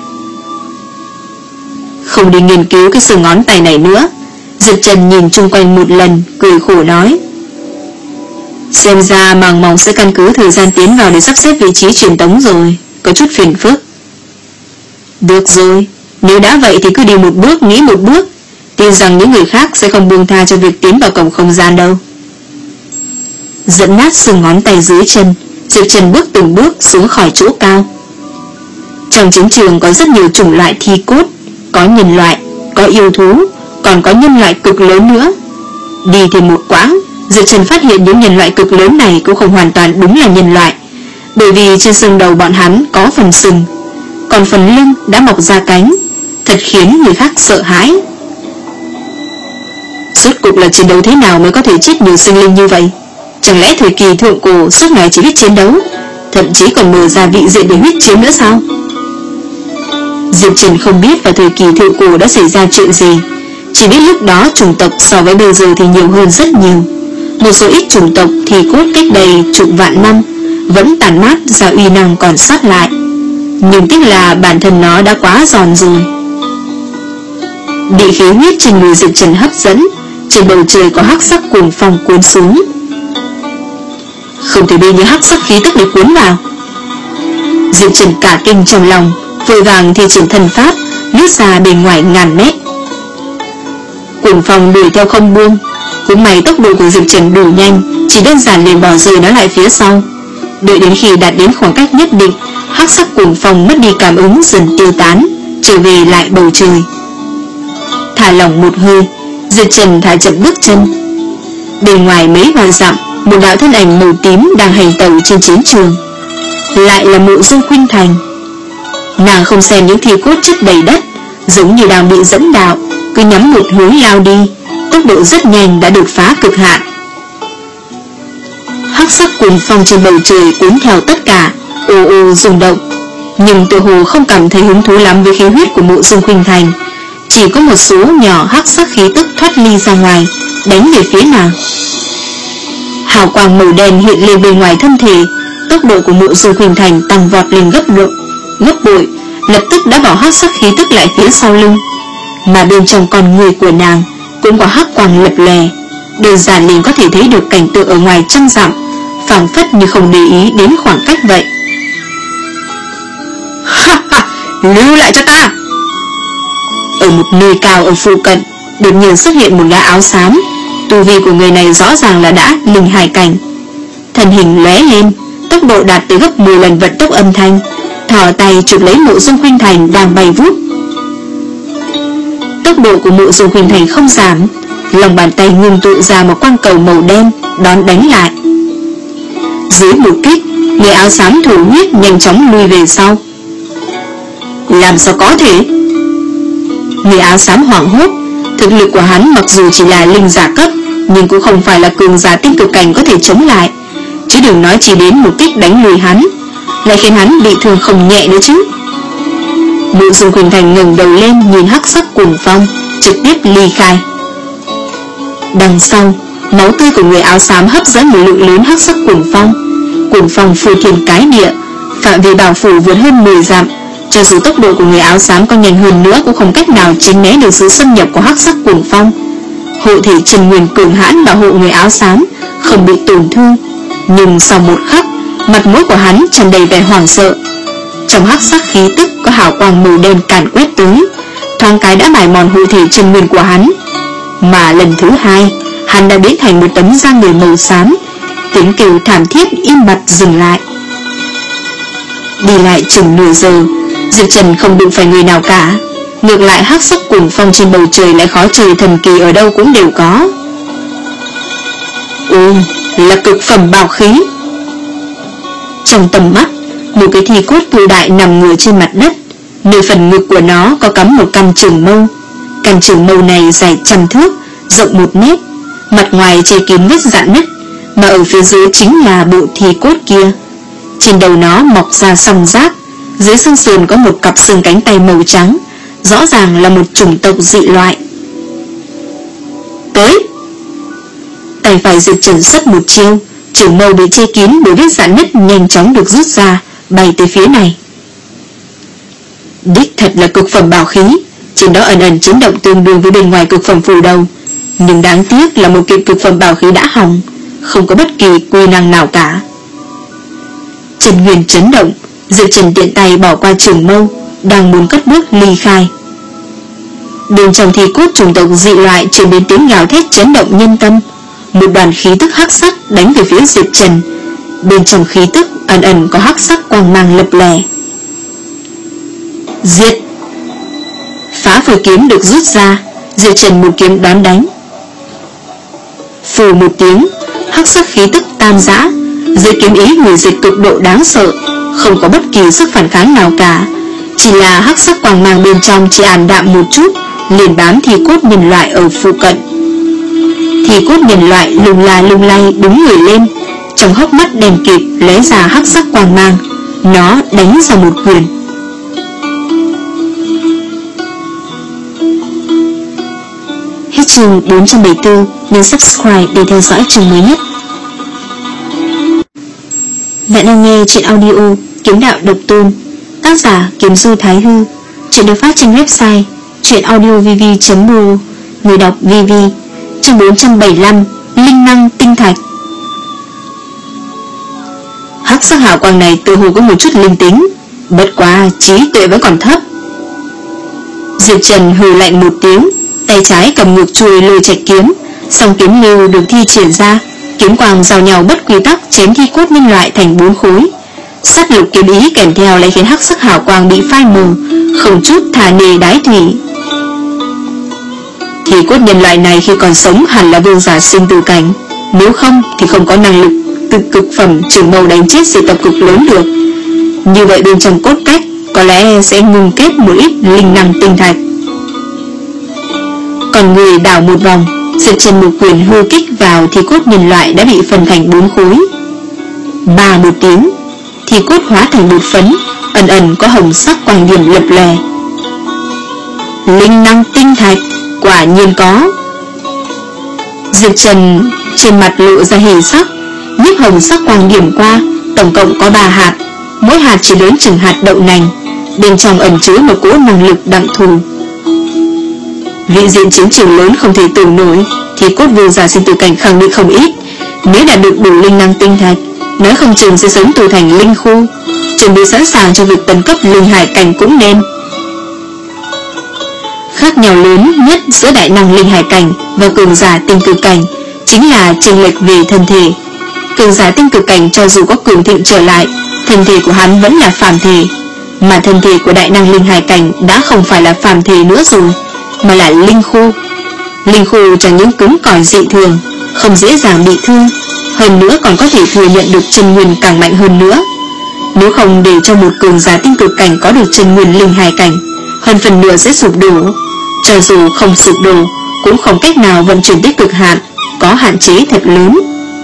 Không đi nghiên cứu cái xương ngón tay này nữa, Diệp Trần nhìn chung quanh một lần, cười khổ nói. Xem ra màng mỏng sẽ căn cứ thời gian tiến vào để sắp xếp vị trí truyền tống rồi, có chút phiền phức. Được rồi, nếu đã vậy thì cứ đi một bước nghĩ một bước, tin rằng những người khác sẽ không buông tha cho việc tiến vào cổng không gian đâu. Dẫn nát xương ngón tay dưới chân, Diệp Trần bước từng bước xuống khỏi chỗ cao. Trong chiến trường có rất nhiều chủng loại thi cốt, có nhân loại, có yêu thú, còn có nhân loại cực lớn nữa. Đi thêm một quãng, Diệp Trần phát hiện những nhân loại cực lớn này cũng không hoàn toàn đúng là nhân loại, bởi vì trên xương đầu bọn hắn có phần sừng, còn phần lưng đã mọc ra cánh, thật khiến người khác sợ hãi. Rốt cuộc là chiến đấu thế nào mới có thể chết nhiều sinh linh như vậy? Chẳng lẽ thời kỳ thượng cổ suốt ngày chỉ biết chiến đấu, thậm chí còn mở ra vị diện để huyết chiến nữa sao? Diệp Trần không biết vào thời kỳ thượng cổ đã xảy ra chuyện gì, chỉ biết lúc đó chủng tộc so với bây giờ thì nhiều hơn rất nhiều. Một số ít chủng tộc thì cốt cách đây chục vạn năm vẫn tàn mát ra uy năng còn sót lại, nhưng tiếc là bản thân nó đã quá giòn rồi. Bị khí huyết trên người Diệp Trần hấp dẫn, trên bầu trời có hắc sắc cuồng phong cuốn xuống. Không thể bị những hắc sắc khí tức để cuốn vào. Diệp Trần cả kinh trong lòng, vội vàng thi triển thần pháp, lướt ra bên ngoài ngàn mét. Cuồng phong đuổi theo không buông, cũng may tốc độ của Diệp Trần đủ nhanh, chỉ đơn giản liền bỏ rơi nó lại phía sau. Đợi đến khi đạt đến khoảng cách nhất định, hắc sắc cuồng phong mất đi cảm ứng dần tiêu tán, trở về lại bầu trời. Thả lỏng một hơi, Diệp Trần thả chậm bước chân. Bên ngoài mấy vạn dặm, một đạo thân ảnh màu tím đang hành tẩu trên chiến trường. Lại là Mộ Dung Khuynh Thành. Nàng không xem những thi cốt chất đầy đất, giống như đang bị dẫn đạo, cứ nhắm một hướng lao đi, tốc độ rất nhanh đã đột phá cực hạn. Hắc sắc cuồng phong trên bầu trời cuốn theo tất cả, ồ ồ rung động, nhưng tựa hồ không cảm thấy hứng thú lắm với khí huyết của Mộ Dung Khuynh Thành. Chỉ có một số nhỏ hắc sắc khí tức thoát ly ra ngoài, đánh về phía nàng. Hào quang màu đen hiện lên bên ngoài thân thể, tốc độ của Mộ Dung Khuynh Thành tăng vọt lên gấp bội, gấp bội, lập tức đã bỏ hắc sắc khí tức lại phía sau lưng. Mà bên trong con người của nàng cũng có hắc quang lập lè, đơn giản liền có thể thấy được cảnh tượng ở ngoài trăm dặm, phảng phất như không để ý đến khoảng cách vậy. Ha ha, lưu lại cho ta! Ở một nơi cao ở phụ cận, đột nhiên xuất hiện một gã áo xám. Tu vi của người này rõ ràng là đã linh hải cảnh. Thân hình lóe lên, tốc độ đạt tới gấp mười lần vận tốc âm thanh, thò tay chụp lấy Mộ Dung Khuynh Thành đang bay vút. Tốc độ của Mộ Dung Khuynh Thành không giảm, lòng bàn tay ngưng tụ ra một quang cầu màu đen đón đánh lại. Dưới một kích, người áo xám thổ huyết nhanh chóng lùi về sau. Làm sao có thể? Người áo xám hoảng hốt. Thực lực của hắn mặc dù chỉ là linh giả cấp, nhưng cũng không phải là cường giả tinh cực cảnh có thể chống lại, chứ đừng nói chỉ đến một kích đánh lùi hắn, lại khiến hắn bị thương không nhẹ nữa chứ. Mộ Dung Khuynh Thành ngẩng đầu lên nhìn hắc sắc cuồng phong, trực tiếp ly khai. Đằng sau, máu tươi của người áo xám hấp dẫn một lượng lớn hắc sắc cuồng phong. Cuồng phong phô thiên cái địa, phạm vi bảo phủ vượt hơn mười dặm. Cho dù tốc độ của người áo xám có nhanh hơn nữa cũng không cách nào tránh né được sự xâm nhập của hắc sắc cuồng phong. Hộ thể Trần Nguyên cường hãn bảo hộ người áo xám không bị tổn thương, nhưng sau một khắc, mặt mũi của hắn tràn đầy vẻ hoảng sợ. Trong hắc sắc khí tức có hào quang màu đen càn quét tới, thoáng cái đã mài mòn hộ thể Trần Nguyên của hắn. Mà lần thứ hai, hắn đã biến thành một tấm da người màu xám, tiếng kêu thảm thiết im bặt dừng lại. Đi lại chừng nửa giờ, Diệp Trần không đụng phải người nào cả. Ngược lại hắc sắc cuồng phong trên bầu trời lại khó trời thần kỳ ở đâu cũng đều có. Ồ, là cực phẩm bảo khí. Trong tầm mắt, một cái thi cốt cự đại nằm ngửa trên mặt đất. Nơi phần ngực của nó có cắm một căn trường mâu. Căn trường mâu này dài trăm thước, rộng một mét, mặt ngoài che kín vết rạn nứt, mà ở phía dưới chính là bộ thi cốt kia. Trên đầu nó mọc ra song giác, dưới xương sườn có một cặp xương cánh tay màu trắng, rõ ràng là một chủng tộc dị loại. Tới! Tay phải Diệp Trần xuất một chiêu, trường mâu bị che kín bởi vết rạn nứt nhanh chóng được rút ra, bay tới phía này. Đích thật là cực phẩm bảo khí, trên đó ẩn ẩn chấn động tương đương với bên ngoài cực phẩm phù đầu, nhưng đáng tiếc là một kiện cực phẩm bảo khí đã hỏng, không có bất kỳ quy năng nào cả. Trần Nguyên chấn động, Diệp Trần tiện tay bỏ qua trường mâu, đang muốn cất bước ly khai. Bên trong thi cốt chủng tộc dị loại truyền đến tiếng gào thét chấn động nhân tâm. Một đoàn khí tức hắc sắc đánh về phía Diệp Trần. Bên trong khí tức ẩn ẩn có hắc sắc quang mang lập lè. Diệt! Phá phù kiếm được rút ra, Diệp Trần một kiếm đón đánh. Phù một tiếng, hắc sắc khí tức tan rã, dưới kiếm ý hủy diệt cực độ đáng sợ, không có bất kỳ sức phản kháng nào cả. Chỉ là hắc sắc quang mang bên trong chỉ ảm đạm một chút, liền bám thi cốt nhân loại ở phụ cận. Thi cốt nhân loại lung la lung lay đứng người lên, trong hốc mắt đèn kịt lóe ra hắc sắc quang mang, nó đánh ra một quyền. Hết chương bốn trăm bảy mươi tư, nhấn subscribe để theo dõi chương mới nhất. Bạn đang nghe chuyện audio Kiếm Đạo Độc Tôn, tác giả Kiếm Du Thái Hư. Chuyện được phát trên website chuyenaudiovv chấm pro, người đọc vê vê. Chương bốn trăm bảy mươi lăm, Linh năng tinh thạch. Hắc sắc hào quang này tự hồ có một chút linh tính, bất quá trí tuệ vẫn còn thấp. Diệp Trần hừ lạnh một tiếng, tay trái cầm ngược chuôi lôi trạch kiếm, song kiếm lưu được thi triển ra, Kiếm quang giao nhau bất quy tắc chém thi cốt nhân loại thành bốn khối. Sát lục kiếm ý kèm theo lại khiến hắc sắc hào quang bị phai mờ, không chút thà nề đái thủy. Thì cốt nhân loại này khi còn sống hẳn là vương giả sinh tử cảnh, nếu không thì không có năng lực từ cực phẩm trường mâu đánh chết dị tộc cực lớn được. Như vậy bên trong cốt cách có lẽ sẽ ngưng kết một ít linh năng tinh thạch. Còn người đảo một vòng, Diệp Trần một quyền hư kích vào thì cốt nhân loại đã bị phân thành bốn khối. Ba một tiếng, thì cốt hóa thành bột phấn, ẩn ẩn có hồng sắc quang điểm lập lè. Linh năng tinh thạch, quả nhiên có. Diệp Trần trên mặt lộ ra hỉ sắc, nhiếp hồng sắc quang điểm qua, tổng cộng có ba hạt, mỗi hạt chỉ lớn chừng hạt đậu nành, bên trong ẩn chứa một cỗ năng lực đặc thù. Vị diện chiến trường lớn không thể tưởng nổi, thì cốt vương giả sinh tử cảnh khẳng định không ít. Nếu đạt được đủ linh năng tinh thạch, nói không chừng sẽ sớm tu thành linh khu, chuẩn bị sẵn sàng cho việc tấn cấp linh hải cảnh cũng nên. Khác nhau lớn nhất giữa đại năng linh hải cảnh và cường giả tinh cực cảnh chính là chênh lệch về thân thể. Cường giả tinh cực cảnh cho dù có cường thịnh trở lại, thân thể của hắn vẫn là phàm thể, mà thân thể của đại năng linh hải cảnh đã không phải là phàm thể nữa rồi, mà là linh khu. Linh khu chẳng những cứng cỏi dị thường, không dễ dàng bị thương, hơn nữa còn có thể thừa nhận được chân nguyên càng mạnh hơn nữa. Nếu không để cho một cường giả tinh cực cảnh có được chân nguyên linh hải cảnh, hơn phần nửa sẽ sụp đổ. Cho dù không sụp đổ, cũng không cách nào vận chuyển tới cực hạn, có hạn chế thật lớn.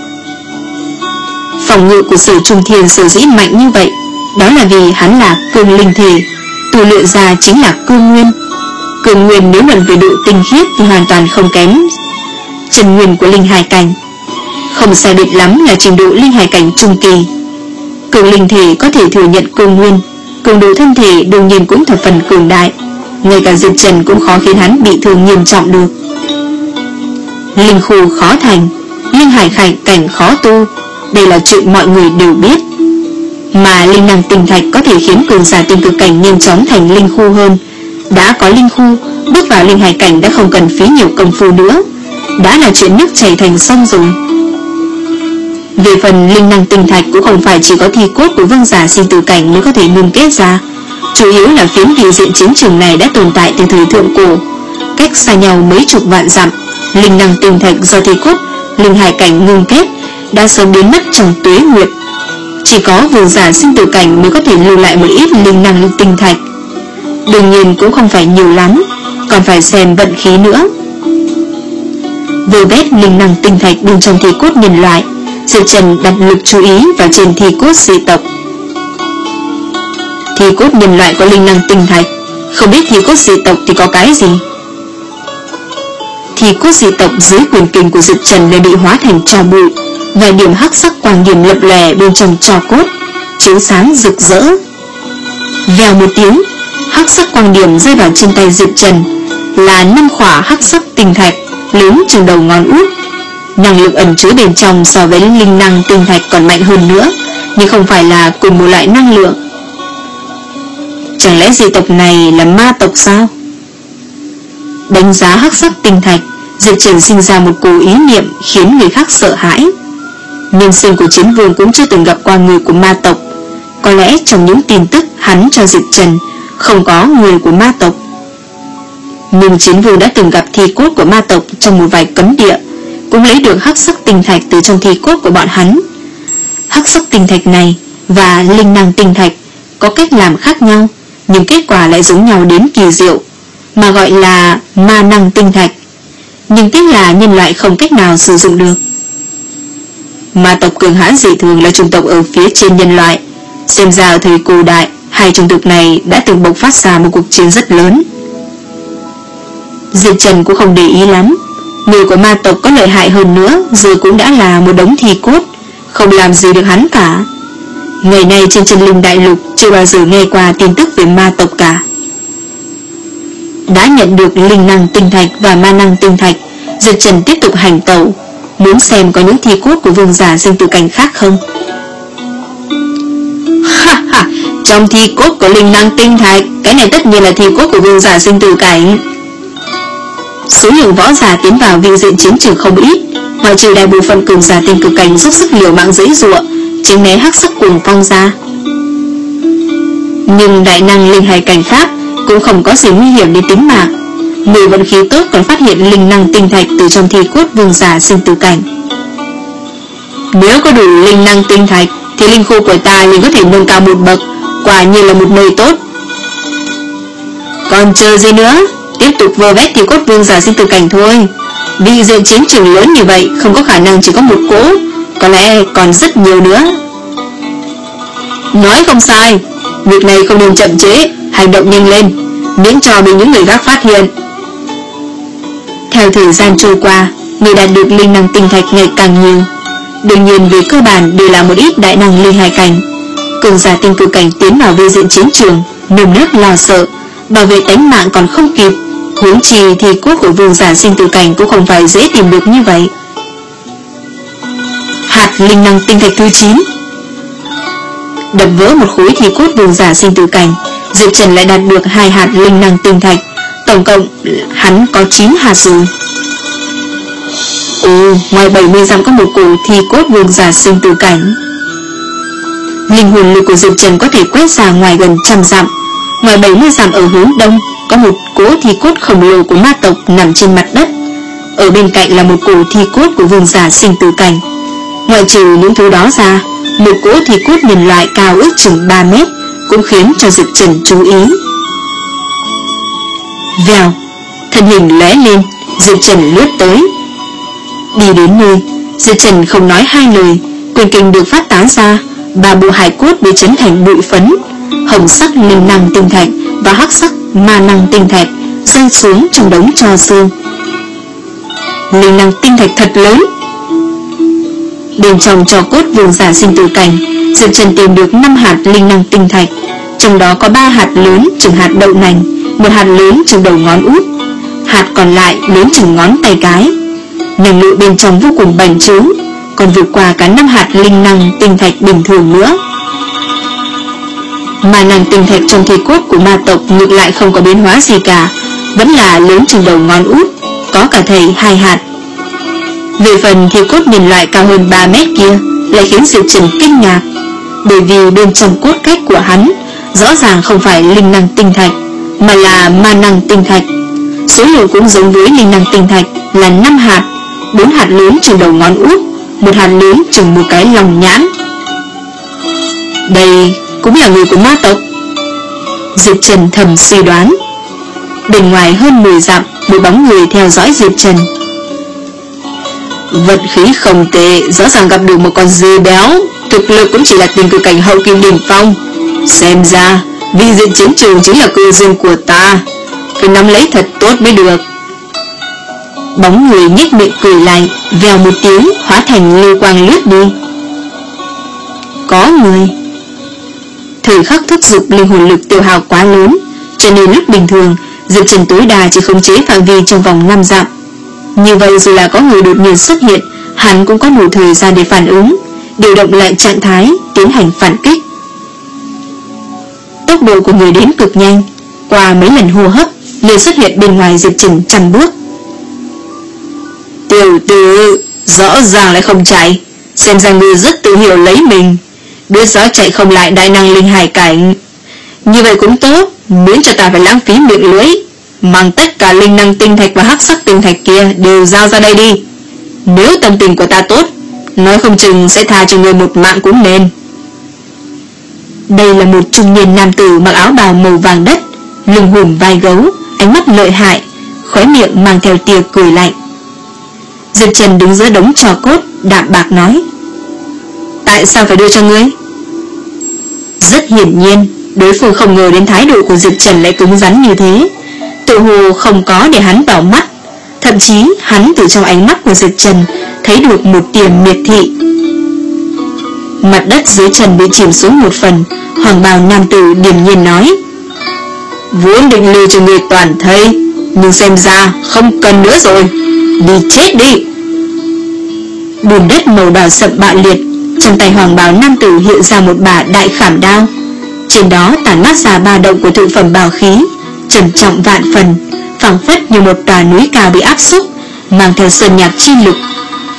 Phòng ngự của Sở Trung Thiên sở dĩ mạnh như vậy, đó là vì hắn là cương linh thể, tu luyện ra chính là cương nguyên. Cương nguyên nếu luận về độ tinh khiết thì hoàn toàn không kém chân nguyên của linh hải cảnh, không sai biệt lắm là trình độ linh hải cảnh trung kỳ. Cường linh thể có thể thừa nhận cương nguyên, cường độ thân thể đương nhiên cũng thập phần cường đại, ngay cả Diệp Trần cũng khó khiến hắn bị thương nghiêm trọng được. Linh khu khó thành, linh hải cảnh cảnh khó tu, đây là chuyện mọi người đều biết. Mà linh năng tinh thạch có thể khiến cường giả tinh cực cảnh nhanh chóng thành linh khu hơn. Đã có linh khu, bước vào linh hải cảnh đã không cần phí nhiều công phu nữa, đã là chuyện nước chảy thành sông rồi. Về phần linh năng tinh thạch cũng không phải chỉ có thi cốt của vương giả sinh tử cảnh mới có thể ngưng kết ra, chủ yếu là phiến vị diện chiến trường này đã tồn tại từ thời thượng cổ, cách xa nhau mấy chục vạn dặm. Linh năng tinh thạch do thi cốt linh hải cảnh ngưng kết đã sớm biến mất trong tuế nguyệt, chỉ có vương giả sinh tử cảnh mới có thể lưu lại một ít linh năng tinh thạch. Đương nhiên cũng không phải nhiều lắm, còn phải xem vận khí nữa. Vừa vét linh năng tinh thạch bên trong thi cốt nhân loại, Diệp Trần đặt lực chú ý vào trên thi cốt dị tộc. Thi cốt nhân loại có linh năng tinh thạch, không biết thi cốt dị tộc thì có cái gì. Thi cốt dị tộc dưới quyền kình của Diệp Trần lại bị hóa thành tro bụi, vài điểm hắc sắc quang điểm lập lè bên trong tro cốt, chiếu sáng rực rỡ. Vèo một tiếng, hắc sắc quang điểm rơi vào trên tay Diệp Trần, là năm khỏa hắc sắc tinh thạch lớn chừng đầu ngón út. Năng lực ẩn chứa bên trong so với linh năng tinh thạch còn mạnh hơn nữa, nhưng không phải là cùng một loại năng lượng. Chẳng lẽ dị tộc này là ma tộc sao? Đánh giá hắc sắc tinh thạch, Diệp Trần sinh ra một cổ ý niệm khiến người khác sợ hãi. Nhân sinh của Chiến Vương cũng chưa từng gặp qua người của ma tộc, có lẽ trong những tin tức hắn cho Diệp Trần không có người của ma tộc. Nhưng Chiến Vương đã từng gặp thi cốt của ma tộc trong một vài cấm địa, cũng lấy được hắc sắc tinh thạch từ trong thi cốt của bọn hắn. Hắc sắc tinh thạch này và linh năng tinh thạch có cách làm khác nhau, nhưng kết quả lại giống nhau đến kỳ diệu, mà gọi là ma năng tinh thạch. Nhưng tiếc là nhân loại không cách nào sử dụng được. Ma tộc cường hãn dị thường là chủng tộc ở phía trên nhân loại, xem ra ở thời cổ đại hai chủng tộc này đã từng bộc phát ra một cuộc chiến rất lớn. Diệp Trần cũng không để ý lắm, người của ma tộc có lợi hại hơn nữa giờ cũng đã là một đống thi cốt, không làm gì được hắn cả. Ngày nay trên chân linh đại lục chưa bao giờ nghe qua tin tức về ma tộc cả. Đã nhận được linh năng tinh thạch và ma năng tinh thạch, Diệp Trần tiếp tục hành tẩu, muốn xem có những thi cốt của vương giả sinh tử cảnh khác không. Ha ha, trong thi cốt của linh năng tinh thạch, cái này tất nhiên là thi cốt của vương giả sinh tử cảnh. Số lượng võ giả tiến vào vị diện chiến trường không ít, ngoại trừ đại bộ phận cường giả tinh cực cảnh dốc sức liều mạng giãy giụa tránh né hắc sắc cuồng phong ra. Nhưng đại năng linh hải cảnh pháp cũng không có gì nguy hiểm đến tính mạng. Người vận khí tốt còn phát hiện linh năng tinh thạch từ trong thi cốt vương giả sinh tử cảnh. Nếu có đủ linh năng tinh thạch thì linh khu của ta liền có thể nâng cao một bậc, quả nhiên là một nơi tốt. Còn chờ gì nữa, tiếp tục vơ vét thi cốt vương giả sinh tử cảnh thôi. Vì diện chiến trường lớn như vậy không có khả năng chỉ có một cỗ, có lẽ còn rất nhiều nữa. Nói không sai, việc này không nên chậm trễ, hành động nhanh lên, miễn cho bị những người khác phát hiện. Theo thời gian trôi qua, người đạt được linh năng tinh thạch ngày càng nhiều. Đương nhiên về cơ bản đều là một ít đại năng linh hải cảnh. Cường giả tinh cực cảnh tiến vào vi diện chiến trường, nơm nớp lo sợ, bảo vệ tánh mạng còn không kịp, huống chi thì cốt của vương giả sinh tử cảnh cũng không phải dễ tìm được như vậy. Hạt linh năng tinh thạch thứ chín. Đập vỡ một khối thì cốt vương giả sinh tử cảnh, Diệp Trần lại đạt được hai hạt linh năng tinh thạch, tổng cộng hắn có chín hạt rồi. Ồ, ngoài bảy mươi dặm có một cổ thi cốt vương giả sinh tử cảnh. Linh hồn lực của Diệp Trần có thể quét ra ngoài gần trăm dặm. Ngoài bảy mươi dặm ở hướng đông có một cỗ thi cốt khổng lồ của ma tộc nằm trên mặt đất. Ở bên cạnh là một cổ thi cốt của vương giả sinh tử cảnh. Ngoại trừ những thứ đó ra, một cỗ thi cốt nhân loại cao ước chừng ba mét cũng khiến cho Diệp Trần chú ý. Vèo, thân hình lóe lên, Diệp Trần lướt tới. Đi đến nơi, Diệp Trần không nói hai lời, quyền kinh được phát tán ra, ba bộ hài cốt bị chấn thành bụi phấn. Hồng sắc linh năng tinh thạch và hắc sắc ma năng tinh thạch rơi xuống trong đống tro xương. Linh năng tinh thạch thật lớn. Bên trong tro cốt vương giả sinh tử cảnh, Diệp Trần tìm được năm hạt linh năng tinh thạch, trong đó có ba hạt lớn chừng hạt đậu nành, một hạt lớn chừng đầu ngón út, hạt còn lại lớn chừng ngón tay cái. Năng lượng bên trong vô cùng bành trướng, còn vượt qua cả năm hạt linh năng tinh thạch bình thường nữa. Ma năng tinh thạch trong thi cốt của ma tộc ngược lại không có biến hóa gì cả, vẫn là lớn chừng đầu ngón út, có cả thầy hai hạt. Về phần thi cốt nhân loại cao hơn ba mét kia lại khiến Diệp Trần kinh ngạc, bởi vì bên trong cốt cách của hắn rõ ràng không phải linh năng tinh thạch mà là ma năng tinh thạch. Số lượng cũng giống với linh năng tinh thạch là năm hạt, bốn hạt lớn chừng đầu ngón út, một hạt lớn chừng một cái lòng nhãn. Đây cũng là người của ma tộc, Diệp Trần thầm suy đoán. Bên ngoài hơn mười dặm, một bóng người theo dõi Diệp Trần. Vận khí không tệ, rõ ràng gặp được một con dê béo, thực lực cũng chỉ là tình cực cảnh hậu kỳ đỉnh phong. Xem ra vi diện chiến trường chính là cơ duyên của ta, phải nắm lấy thật tốt mới được. Bóng người nhếch miệng cười lạnh, vèo một tiếng hóa thành lưu quang lướt đi. Có người. Thời khắc thúc giục linh hồn lực tiêu hao quá lớn, cho nên lúc bình thường Diệp Trần tối đa chỉ khống chế phạm vi trong vòng năm dặm. Như vậy dù là có người đột nhiên xuất hiện, hắn cũng có đủ thời gian để phản ứng, điều động lại trạng thái, tiến hành phản kích. Tốc độ của người đến cực nhanh, qua mấy lần hô hấp liền xuất hiện bên ngoài Diệp Trần trăm bước. Tiểu tử, rõ ràng lại không chạy, xem ra ngươi rất tự hiểu lấy mình, biết rõ chạy không lại đại năng linh hải cảnh. Như vậy cũng tốt, miễn cho ta phải lãng phí miệng lưỡi, mang tất cả linh năng tinh thạch và hắc sắc tinh thạch kia đều giao ra đây đi. Nếu tâm tình của ta tốt, nói không chừng sẽ tha cho người một mạng cũng nên. Đây là một trung niên nam tử mặc áo bào màu vàng đất, lưng hùm vai gấu, ánh mắt lợi hại, khóe miệng mang theo tia cười lạnh. Diệp Trần đứng giữa đống tro cốt, đạm bạc nói: Tại sao phải đưa cho ngươi? Rất hiển nhiên, đối phương không ngờ đến thái độ của Diệp Trần lại cứng rắn như thế, tự hồ không có để hắn vào mắt. Thậm chí hắn từ trong ánh mắt của Diệp Trần thấy được một tia miệt thị. Mặt đất dưới chân bị chìm xuống một phần, hoàng bào nam tử điềm nhiên nói: Vốn định lưu cho người toàn thây, nhưng xem ra không cần nữa rồi, đi chết đi. Bùn đất màu đỏ sậm bạo liệt, trong tay hoàng bào nam tử hiện ra một bả đại khảm đao, trên đó tản mát ra ba động của thượng phẩm bảo khí, trầm trọng vạn phần, phảng phất như một tòa núi cao bị áp xúc, mang theo sơn nhạc chi lực,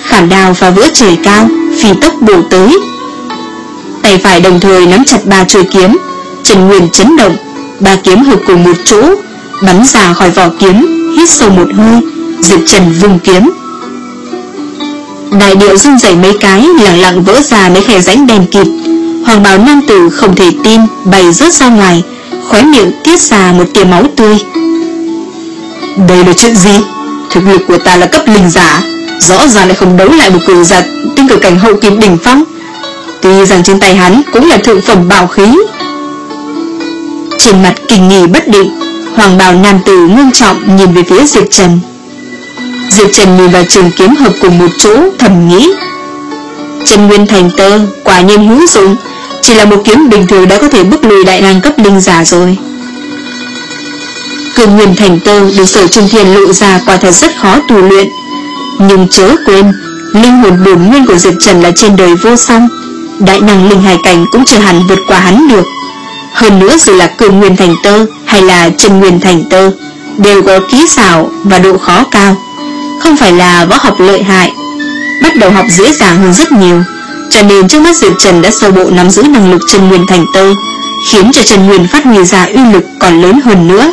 khảm đao phá vỡ trời cao, phi tốc bổ tới. Tay phải đồng thời nắm chặt ba chuôi kiếm, chân nguyên chấn động, ba kiếm hợp cùng một chỗ, bắn ra khỏi vỏ kiếm. Hít sâu một hơi, Diệp Trần vung kiếm. Đại địa rung rẩy mấy cái, lặng lặng vỡ ra mấy khe rãnh đen kịt. Hoàng bào nam tử không thể tin, bay rớt ra ngoài, khóe miệng tiết ra một tia máu tươi. Đây là chuyện gì? Thực lực của ta là cấp linh giả, rõ ràng lại không đấu lại một cường giả tinh cực cảnh hậu kỳ đỉnh phong. Tuy rằng trên tay hắn cũng là thượng phẩm bảo khí. Trên mặt kinh nghi bất định, hoàng bào nam tử ngưng trọng nhìn về phía Diệp Trần. Diệp Trần nhìn vào trường kiếm hợp cùng một chỗ, thầm nghĩ: chân nguyên thành tơ quả nhiên hữu dụng, chỉ là một kiếm bình thường đã có thể bức lùi đại năng cấp linh giả rồi. Cường nguyên thành tơ được Sở Trung Thiên lộ ra quả thật rất khó tu luyện, nhưng chớ quên linh hồn bổn nguyên của Diệp Trần là trên đời vô song, đại năng linh hải cảnh cũng chưa hẳn vượt qua hắn được. Hơn nữa dù là cường nguyên thành tơ hay là chân nguyên thành tơ đều có kỹ xảo và độ khó cao, không phải là võ học lợi hại, bắt đầu học dễ dàng hơn rất nhiều. Cho nên trước mắt Diệp Trần đã sơ bộ nắm giữ năng lực chân nguyên thành tơ, khiến cho chân nguyên phát huy ra uy lực còn lớn hơn nữa.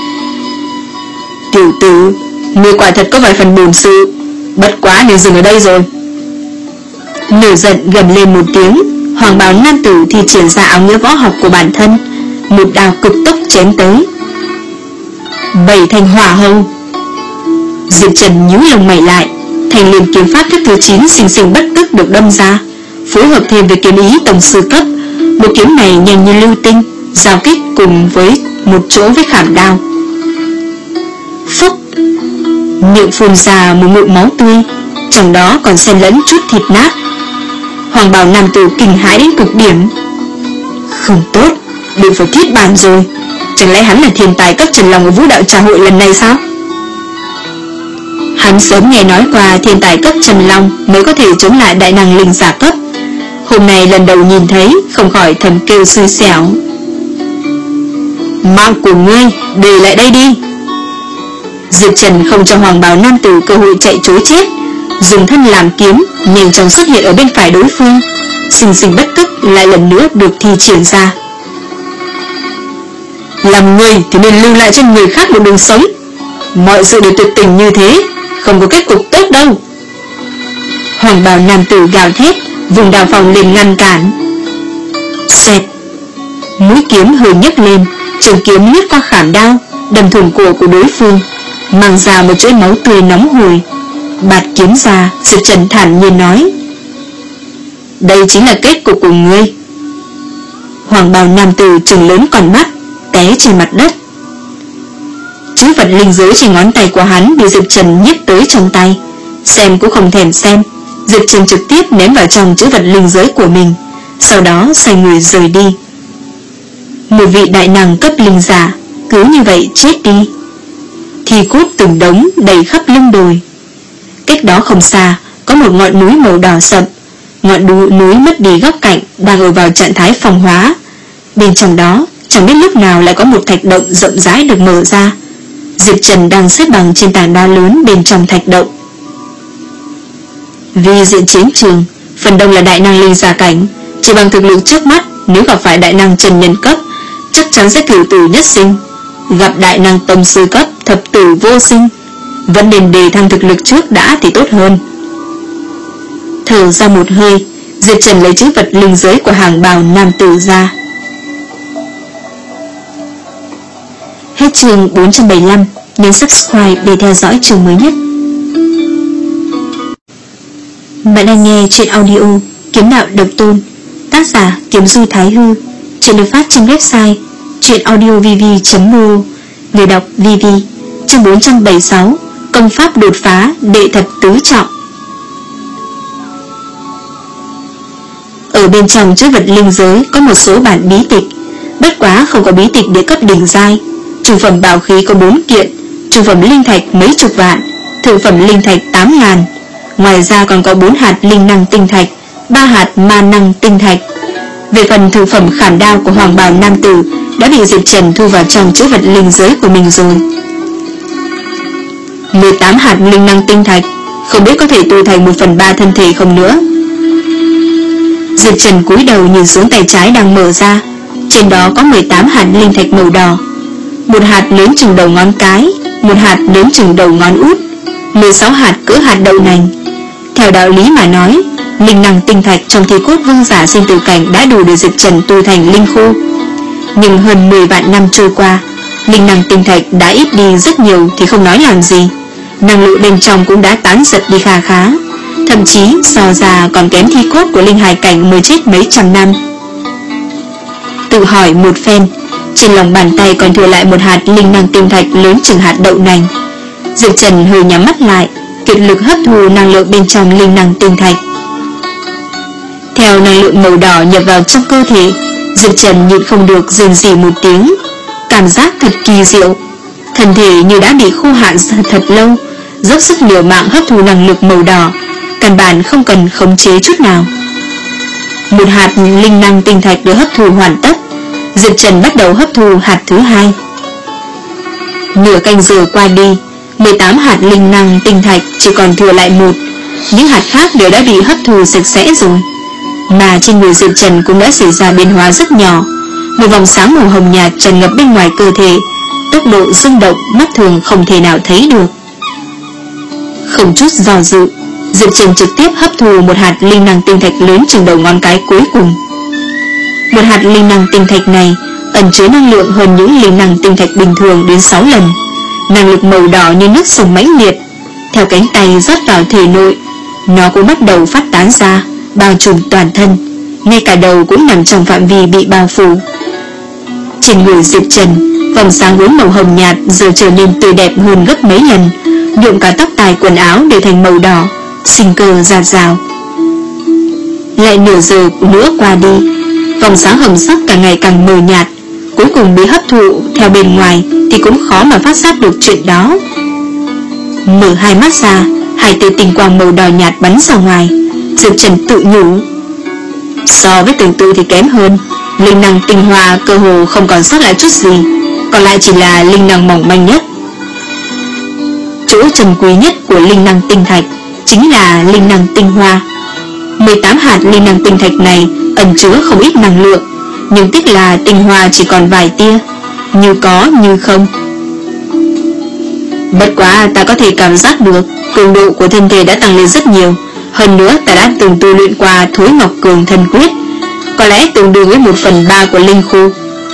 Tiểu tử, ngươi quả thật có vài phần bổn sự, bất quá nên dừng ở đây rồi. Nổi giận gầm lên một tiếng, hoàng bào nam tử thì triển ra áo nghĩa võ học của bản thân, một đao cực tốc chém tới. Bảy thanh hỏa hầu. Diệp Trần nhíu lông mày lại, thành liền kiếm pháp thức thứ chín sinh sinh bất tức được đâm ra, phối hợp thêm với kiếm ý tổng sư cấp. Bộ kiếm này nhanh như lưu tinh, giao kích cùng với một chỗ với khảm đao. Phúc, miệng phun ra một ngụm máu tươi, trong đó còn xen lẫn chút thịt nát. Hoàng bào nam tử kinh hãi đến cực điểm. Không tốt, đều phải thiết bàn rồi. Chẳng lẽ hắn là thiên tài cấp Trần Long ở vũ đạo trà hội lần này sao? Hắn sớm nghe nói qua thiên tài cấp Trần Long mới có thể chống lại đại năng linh giả cấp, hôm nay lần đầu nhìn thấy, không khỏi thầm kêu xui xẻo. Mạng của ngươi để lại đây đi. Diệp Trần không cho hoàng bào nam tử cơ hội chạy trối chết, dùng thân làm kiếm, nhanh chóng xuất hiện ở bên phải đối phương, sinh sinh bất tức lại lần nữa được thi triển ra. Làm người thì nên lưu lại cho người khác một đường sống, mọi sự đều tuyệt tình như thế, không có kết cục tốt đâu. Hoàng bào nam tử gào thét, vùng đào phòng lên ngăn cản. Xẹt, mũi kiếm hơi nhấc lên, trường kiếm lướt qua khảm đao, đâm thủng cổ của đối phương, mang ra một chuỗi máu tươi nóng hổi. Bạt kiếm ra, Diệp Trần thản nhiên nói: đây chính là kết cục của ngươi. Hoàng bào nam tử trừng lớn con mắt, té trên mặt đất. Chữ vật linh giới trên ngón tay của hắn bị Diệp Trần nhét tới trong tay, xem cũng không thèm xem. Diệp Trần trực tiếp ném vào trong chữ vật linh giới của mình, sau đó xoay người rời đi. Một vị đại năng cấp linh giả cứ như vậy chết đi, thì cốt từng đống đầy khắp lưng đồi. Cách đó không xa có một ngọn núi màu đỏ sậm, ngọn núi mất đi góc cạnh, đang ở vào trạng thái phong hóa. Bên trong đó chẳng biết lúc nào lại có một thạch động rộng rãi được mở ra. Diệp Trần đang xếp bằng trên tảng đá lớn bên trong thạch động. Vì diện chiến trường phần đông là đại năng linh giả cảnh, chỉ bằng thực lực trước mắt, nếu gặp phải đại năng trần nhân cấp chắc chắn sẽ cửu tử nhất sinh, gặp đại năng tông sư cấp thập tử vô sinh. Vẫn nên đề thăng thực lực trước đã thì tốt hơn. Thở ra một hơi, Diệp Trần lấy chữ vật linh giới của hàng bào nam tử ra. Hết chương bốn trăm bảy mươi lăm. Nhấn subscribe để theo dõi chương mới nhất. Bạn đang nghe chuyện audio Kiếm Đạo Độc Tôn, tác giả Kiếm Du Thái Hư. Chuyện được phát trên website chuyenaudiovv chấm mô. Người đọc vê vê. Chương bốn trăm bảy mươi sáu. Công pháp đột phá đệ thập tứ trọng. Ở bên trong chữ vật linh giới có một số bản bí tịch, bất quá không có bí tịch để cấp đỉnh giai. Trung phẩm bảo khí có bốn kiện, trung phẩm linh thạch mấy chục vạn, thượng phẩm linh thạch tám ngàn. Ngoài ra còn có bốn hạt linh năng tinh thạch, ba hạt ma năng tinh thạch. Về phần thượng phẩm khảm đao của hoàng bào nam tử đã bị Diệp Trần thu vào trong chữ vật linh giới của mình rồi. mười tám hạt linh năng tinh thạch không biết có thể tu thành một phần ba thân thể không nữa. Diệp Trần cúi đầu nhìn xuống tay trái đang mở ra. Trên đó có mười tám hạt linh thạch màu đỏ. Một hạt lớn chừng đầu ngón cái, một hạt lớn chừng đầu ngón út, mười sáu hạt cỡ hạt đậu nành. Theo đạo lý mà nói, linh năng tinh thạch trong thi cốt vương giả sinh tử cảnh đã đủ để Diệp Trần tu thành linh khu. Nhưng hơn mười vạn năm trôi qua, linh năng tinh thạch đã ít đi rất nhiều thì không nói làm gì. Năng lượng bên trong cũng đã tán giật đi khá khá, thậm chí so ra còn kém thi cốt của linh hài cảnh mới chết mấy trăm năm. Tự hỏi một phen, trên lòng bàn tay còn thừa lại một hạt linh năng tinh thạch lớn chừng hạt đậu nành. Diệp Trần hơi nhắm mắt lại, kiệt lực hấp thu năng lượng bên trong linh năng tinh thạch. Theo năng lượng màu đỏ nhập vào trong cơ thể, Diệp Trần nhịn không được rên rỉ một tiếng. Cảm giác thật kỳ diệu, thân thể như đã bị khô hạn thật lâu, dốc sức liều mạng hấp thu năng lượng màu đỏ, căn bản không cần khống chế chút nào. Một hạt linh năng tinh thạch được hấp thu hoàn tất, Diệp Trần bắt đầu hấp thu hạt thứ hai. Nửa canh giờ qua đi, mười tám hạt linh năng tinh thạch chỉ còn thừa lại một, những hạt khác đều đã bị hấp thu sạch sẽ rồi. Mà trên người Diệp Trần cũng đã xảy ra biến hóa rất nhỏ. Một vòng sáng màu hồng nhạt tràn ngập bên ngoài cơ thể, tốc độ rung động mắt thường không thể nào thấy được. Không chút do dự, Diệp Trần trực tiếp hấp thu một hạt linh năng tinh thạch lớn chừng đầu ngón cái cuối cùng. Một hạt linh năng tinh thạch này ẩn chứa năng lượng hơn những linh năng tinh thạch bình thường đến sáu lần. Năng lực màu đỏ như nước sông mãnh liệt, theo cánh tay rót vào thể nội, nó cũng bắt đầu phát tán ra, bao trùm toàn thân, ngay cả đầu cũng nằm trong phạm vi bị bao phủ. Trên người Diệp Trần, vòng sáng vốn màu hồng nhạt giờ trở nên tươi đẹp hơn gấp mấy lần, nhuộm cả tóc tai quần áo đều thành màu đỏ, sinh cơ rạt rào. Lại nửa giờ nữa qua đi, vòng sáng hồng sắc càng ngày càng mờ nhạt, cuối cùng bị hấp thụ theo bên ngoài thì cũng khó mà phát giác được chuyện đó. Mở hai mắt ra, hai tia tinh quang màu đỏ nhạt bắn ra ngoài. Diệp Trần tự nhủ, so với tưởng tượng thì kém hơn. Linh năng tinh hoa cơ hồ không còn sót lại chút gì, còn lại chỉ là linh năng mỏng manh nhất. Chỗ trân quý nhất của linh năng tinh thạch chính là linh năng tinh hoa. Mười tám hạt linh năng tinh thạch này ẩn chứa không ít năng lượng, nhưng tiếc là tinh hoa chỉ còn vài tia, như có như không. Bất quá ta có thể cảm giác được cường độ của thân thể đã tăng lên rất nhiều. Hơn nữa ta đã từng tu luyện qua Thối Ngọc Cường Thân Quyết, có lẽ tương đương với một phần ba của linh khu.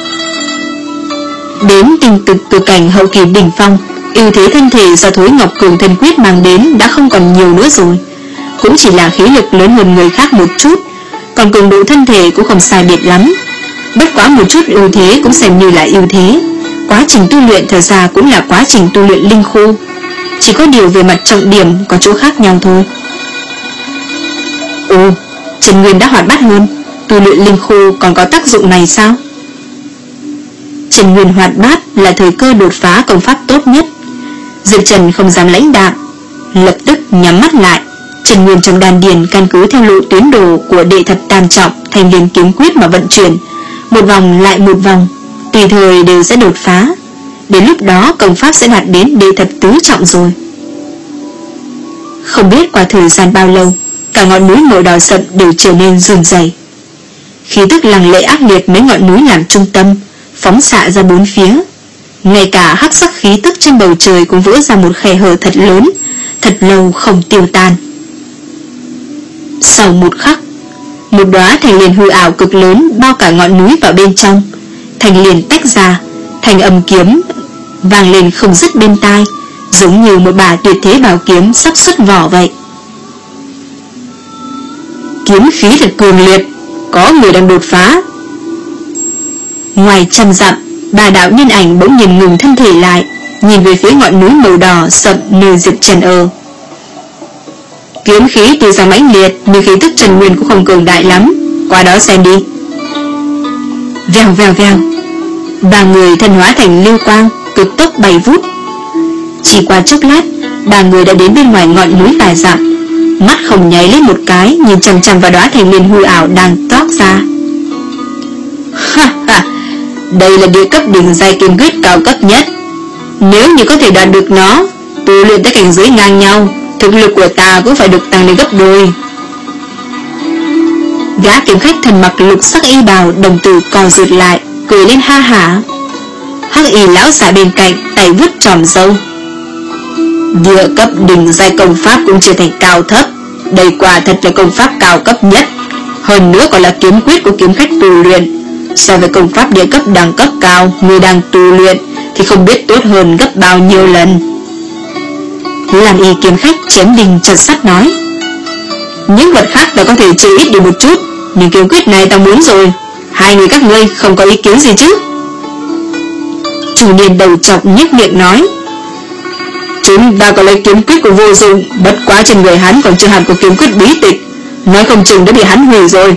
Đến tinh cực từ cảnh hậu kỳ đỉnh phong, ưu thế thân thể do Thối Ngọc Cường Thân Quyết mang đến đã không còn nhiều nữa rồi. Cũng chỉ là khí lực lớn hơn người khác một chút, còn cường độ thân thể cũng không sai biệt lắm. Bất quá một chút ưu thế cũng xem như là ưu thế. Quá trình tu luyện thật ra cũng là quá trình tu luyện linh khu, chỉ có điều về mặt trọng điểm có chỗ khác nhau thôi. Ồ, Trần Nguyên đã hoạt bát hơn, tu luyện linh khu còn có tác dụng này sao? Trần Nguyên hoạt bát là thời cơ đột phá công pháp tốt nhất. Diệp Trần không dám lãnh đạm, lập tức nhắm mắt lại. Trần Nguyên trong đan điền căn cứ theo lộ tuyến đồ của đệ thập tam trọng Thanh Liên Kiếm Quyết mà vận chuyển, một vòng lại một vòng, tùy thời đều sẽ đột phá. Đến lúc đó công pháp sẽ đạt đến đệ thập tứ trọng rồi. Không biết qua thời gian bao lâu, cả ngọn núi màu đỏ sậm đều trở nên run rẩy. Khí tức lằng lệ ác liệt mấy ngọn núi làm trung tâm, phóng xạ ra bốn phía. Ngay cả hắc sắc khí tức trên bầu trời cũng vỡ ra một khe hở thật lớn, thật lâu không tiêu tan. Sau một khắc, một đóa thành liền hư ảo cực lớn bao cả ngọn núi vào bên trong. Thành liền tách ra, thành âm kiếm vang lên không dứt bên tai, giống như một bà tuyệt thế bảo kiếm sắp xuất vỏ vậy. Kiếm khí thật cường liệt, có người đang đột phá. Ngoài trăm dặm, bà đạo nhân ảnh bỗng nhìn ngừng thân thể lại, nhìn về phía ngọn núi màu đỏ sậm nơi Diệp Trần ở. Kiếm khí tuy rằng mãnh liệt, nhưng khí tức Trần Nguyên cũng không cường đại lắm, qua đó xem đi. Vèo vèo vèo, ba người thân hóa thành lưu quang, cực tốc bay vút. Chỉ qua chốc lát, ba người đã đến bên ngoài ngọn núi vài dặm. Mắt không nháy lên một cái, nhìn chằm chằm vào đóa thành liên hư ảo đang toát ra. Ha ha, đây là địa cấp đỉnh giai kiếm quyết cao cấp nhất. Nếu như có thể đạt được nó, tu luyện tới cảnh giới ngang nhau, thực lực của ta cũng phải được tăng lên gấp đôi. Gã kiếm khách thân mặc lục sắc y bào đồng tử co rụt lại, cười lên ha hả. Hắc y lão giả bên cạnh tay vuốt tròm râu. Địa cấp đỉnh giai công pháp cũng chưa thành cao thấp, đây quả thật là công pháp cao cấp nhất, hơn nữa còn là kiếm quyết của kiếm khách tu luyện. So với công pháp địa cấp đẳng cấp cao người đang tu luyện thì không biết tốt hơn gấp bao nhiêu lần. Làm y kiếm khách chém đinh chặt sắt nói, những vật khác ta có thể chơi ít đi một chút, nhưng kiếm quyết này ta muốn rồi. Hai người các ngươi không có ý kiến gì chứ? Chủ niên đầu chọc nhếch miệng nói, chúng ta có lấy kiếm quyết của vô dụng, bất quá trên người hắn còn chưa hẳn có kiếm quyết bí tịch, nói không chừng đã bị hắn hủy rồi.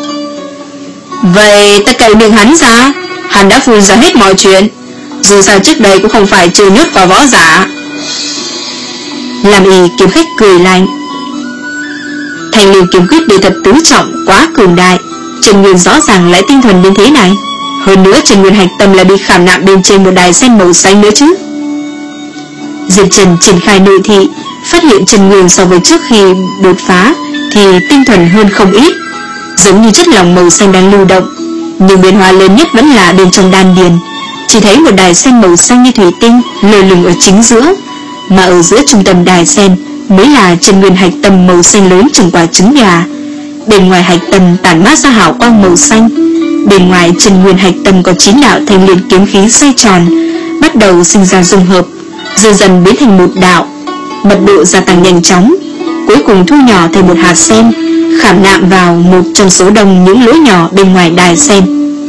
Vậy ta cậy miệng hắn ra, hắn đã phun ra hết mọi chuyện, dù sao trước đây cũng không phải trừ nhốt qua võ giả. Làm y kiếm khách cười lạnh, thành liền kiếm quyết đệ thập tứ trọng quá cường đại, Trần Nguyên rõ ràng lại tinh thuần đến thế này. Hơn nữa Trần Nguyên hạch tâm là bị khảm nạm bên trên một đài sen màu xanh nữa chứ. Diệp Trần triển khai nội thị, phát hiện Trần Nguyên so với trước khi đột phá thì tinh thuần hơn không ít, giống như chất lỏng màu xanh đang lưu động. Nhưng biến hóa lớn nhất vẫn là bên trong đan điền, chỉ thấy một đài sen màu xanh như thủy tinh lơ lửng ở chính giữa, mà ở giữa trung tâm đài sen mới là Trần Nguyên hạch tâm màu xanh lớn chừng quả trứng gà. Bên ngoài hạch tâm tản mát ra hào quang màu xanh. Bên ngoài Trần Nguyên hạch tâm có chín đạo thanh liên kiếm khí xoay tròn, bắt đầu sinh ra dung hợp, dần dần biến thành một đạo, mật độ gia tăng nhanh chóng, cuối cùng thu nhỏ thành một hạt sen, khảm nạm vào một trong số đông những lỗ nhỏ bên ngoài đài sen.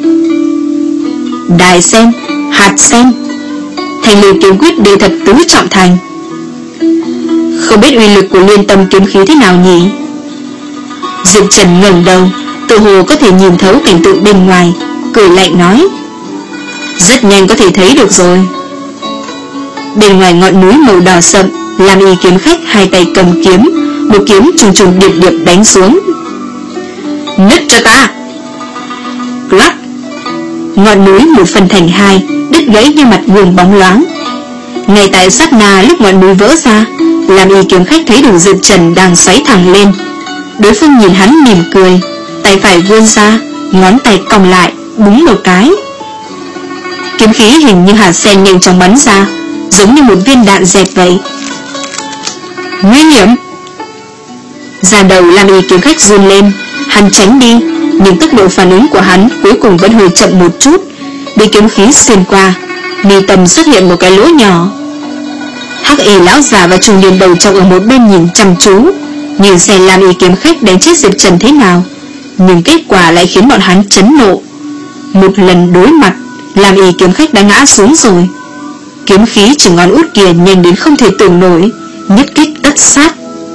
Đài sen, hạt sen, thanh liên kiếm quyết đệ thập tứ trọng thành. Không biết uy lực của liên tâm kiếm khí thế nào nhỉ? Diệp Trần ngẩng đầu, tự hồ có thể nhìn thấu cảnh tượng bên ngoài, cười lạnh nói, rất nhanh có thể thấy được rồi. Bên ngoài ngọn núi màu đỏ sậm, làm y kiếm khách hai tay cầm kiếm, một kiếm trùng trùng điệp điệp đánh xuống. Nứt cho ta! Clack! Ngọn núi một phần thành hai, đứt gãy như mặt gương bóng loáng. Ngay tại sát na lúc ngọn núi vỡ ra, làm y kiếm khách thấy được Diệp Trần đang xoáy thẳng lên. Đối phương nhìn hắn mỉm cười, tay phải vươn ra, ngón tay cong lại, búng một cái. Kiếm khí hình như hạt sen nhanh chóng bắn ra, giống như một viên đạn dẹt vậy. Nguy hiểm! Da đầu làm y kiếm khách run lên, hắn tránh đi, nhưng tốc độ phản ứng của hắn cuối cùng vẫn hơi chậm một chút, bị kiếm khí xuyên qua, mi tâm xuất hiện một cái lỗ nhỏ. Hắc y lão già và trung niên đầu trọc ở một bên nhìn chăm chú, nhìn xem làm y kiếm khách đánh chết Diệp Trần thế nào, nhưng kết quả lại khiến bọn hắn chấn nộ. Một lần đối mặt, làm y kiếm khách đã ngã xuống rồi. Kiếm khí chỉ ngón út kia nhanh đến không thể tưởng nổi, nhất kích tất sát.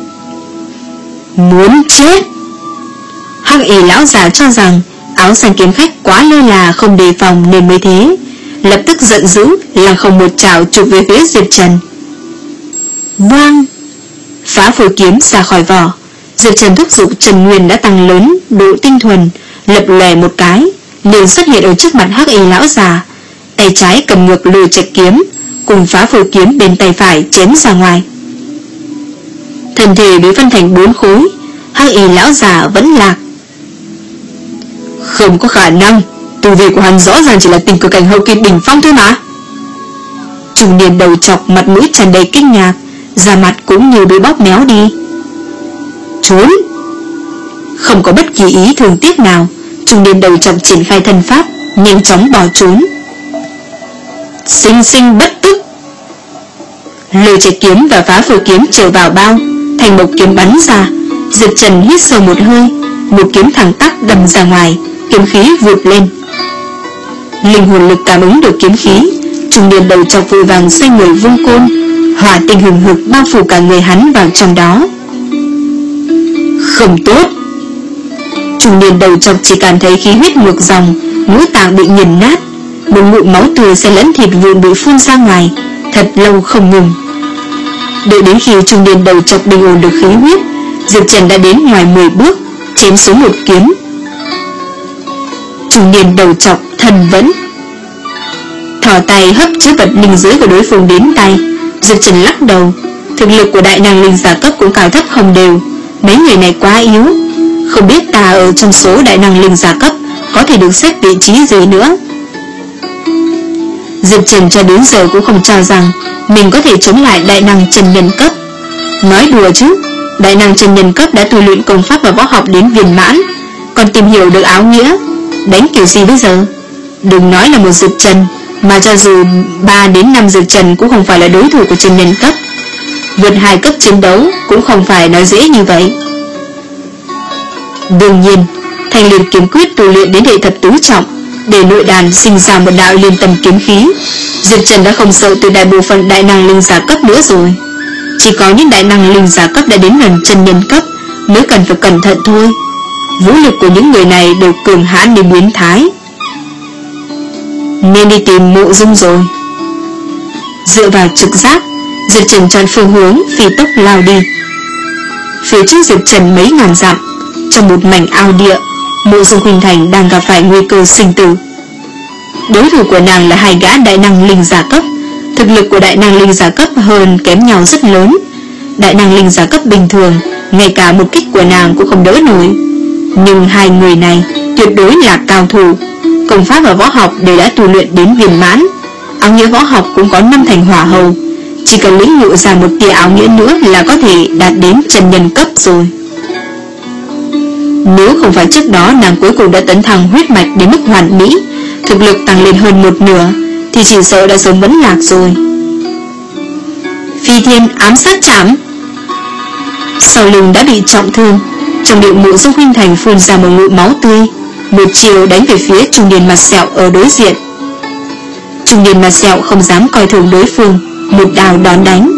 Muốn chết! Hắc y lão già cho rằng áo xanh kiếm khách quá lơ là không đề phòng nên mới thế, lập tức giận dữ lăng không một chảo chụp về phía Diệp Trần. Vang! Phá phôi kiếm ra khỏi vỏ. Diệp Trần thúc giục Trần Nguyên đã tăng lớn độ tinh thuần, lập lòe một cái liền xuất hiện ở trước mặt hắc y lão già, tay trái cầm ngược lùi trạch kiếm, cùng phá phôi kiếm bên tay phải chém ra ngoài. Thân thể bị phân thành bốn khối, hắc y lão già vẫn lạc. Không có khả năng, tu vi của hắn rõ ràng chỉ là tình cực cảnh hậu kỳ đỉnh phong thôi mà. Trung niên đầu chọc mặt mũi tràn đầy kinh ngạc, da mặt cũng như bị bóp méo đi. Trốn! Không có bất kỳ ý thương tiếc nào, trung niên đầu chọc triển khai thân pháp, nhanh chóng bỏ trốn. Sinh sinh bất tức! Lôi chạy kiếm và phá phôi kiếm trở vào bao, thành một kiếm bắn ra. Diệp Trần hít sâu một hơi, một kiếm thẳng tắp đâm ra ngoài, kiếm khí vụt lên. Linh hồn lực cảm ứng được kiếm khí, trung niên đầu chọc vội vàng xoay người vung côn, hỏa tinh hừng hực bao phủ cả người hắn vào trong đó. Không tốt! Trung niên đầu chọc chỉ cảm thấy khí huyết ngược dòng, ngũ tạng bị nghiền nát, một ngụm máu tươi xen lẫn thịt vụn bị phun ra ngoài, thật lâu không ngừng. Đợi đến khi trung niên đầu chọc bình ổn được khí huyết, Diệp Trần đã đến ngoài mười bước, chém xuống một kiếm. Trung niên đầu chọc thần vẫn. Thỏ tay hấp chứa vật linh giới của đối phương đến tay, Diệp Trần lắc đầu, Thực lực của đại năng linh giả cấp cũng cao thấp không đều. Mấy người này quá yếu. Không biết ta ở trong số đại năng linh giả cấp có thể được xếp vị trí gì nữa. Diệp Trần cho đến giờ cũng không cho rằng mình có thể chống lại đại năng chân nhân cấp. Nói đùa chứ, đại năng chân nhân cấp đã tu luyện công pháp và võ học đến viên mãn, còn tìm hiểu được áo nghĩa, đánh kiểu gì bây giờ? Đừng nói là một Diệp Trần, mà cho dù ba đến năm Diệp Trần cũng không phải là đối thủ của chân nhân cấp. Vượt hai cấp chiến đấu cũng không phải nói dễ như vậy. Đương nhiên, Thanh Liên kiếm quyết tu luyện đến đệ thập tứ trọng, để nội đàn sinh ra một đạo liên tâm kiếm khí. Diệp Trần đã không sợ từ đại bộ phận đại năng linh giả cấp nữa rồi. Chỉ có những đại năng linh giả cấp đã đến gần chân nhân cấp mới cần phải cẩn thận thôi. Vũ lực của những người này đều cường hãn đến biến thái. Nên đi tìm Mộ Dung rồi. Dựa vào trực giác, Diệp Trần chọn phương hướng phi tốc lao đi. Phía trước Diệp Trần mấy ngàn dặm, trong một mảnh ao địa, Mộ Dung Khuynh Thành đang gặp phải nguy cơ sinh tử. Đối thủ của nàng là hai gã đại năng linh giả cấp. Thực lực của đại năng linh giả cấp hơn kém nhau rất lớn. Đại năng linh giả cấp bình thường, ngay cả một kích của nàng cũng không đỡ nổi. Nhưng hai người này tuyệt đối là cao thủ. Công pháp và võ học đều đã tu luyện đến viên mãn. Áo nghĩa võ học cũng có năm thành hỏa hầu. Chỉ cần lĩnh ngộ ra một tia áo nghĩa nữa là có thể đạt đến chân nhân cấp rồi. Nếu không phải trước đó nàng cuối cùng đã tấn thăng huyết mạch đến mức hoàn mỹ, thực lực tăng lên hơn một nửa, thì chỉ sợ đã sớm vẫn lạc rồi. Phi thiên ám sát chảm. Sau lưng đã bị trọng thương, trong miệng Mộ Dung Khuynh Thành phun ra một ngụm máu tươi, một chiều đánh về phía trung niên mặt sẹo ở đối diện. Trung niên mặt sẹo không dám coi thường đối phương, một đào đón đánh.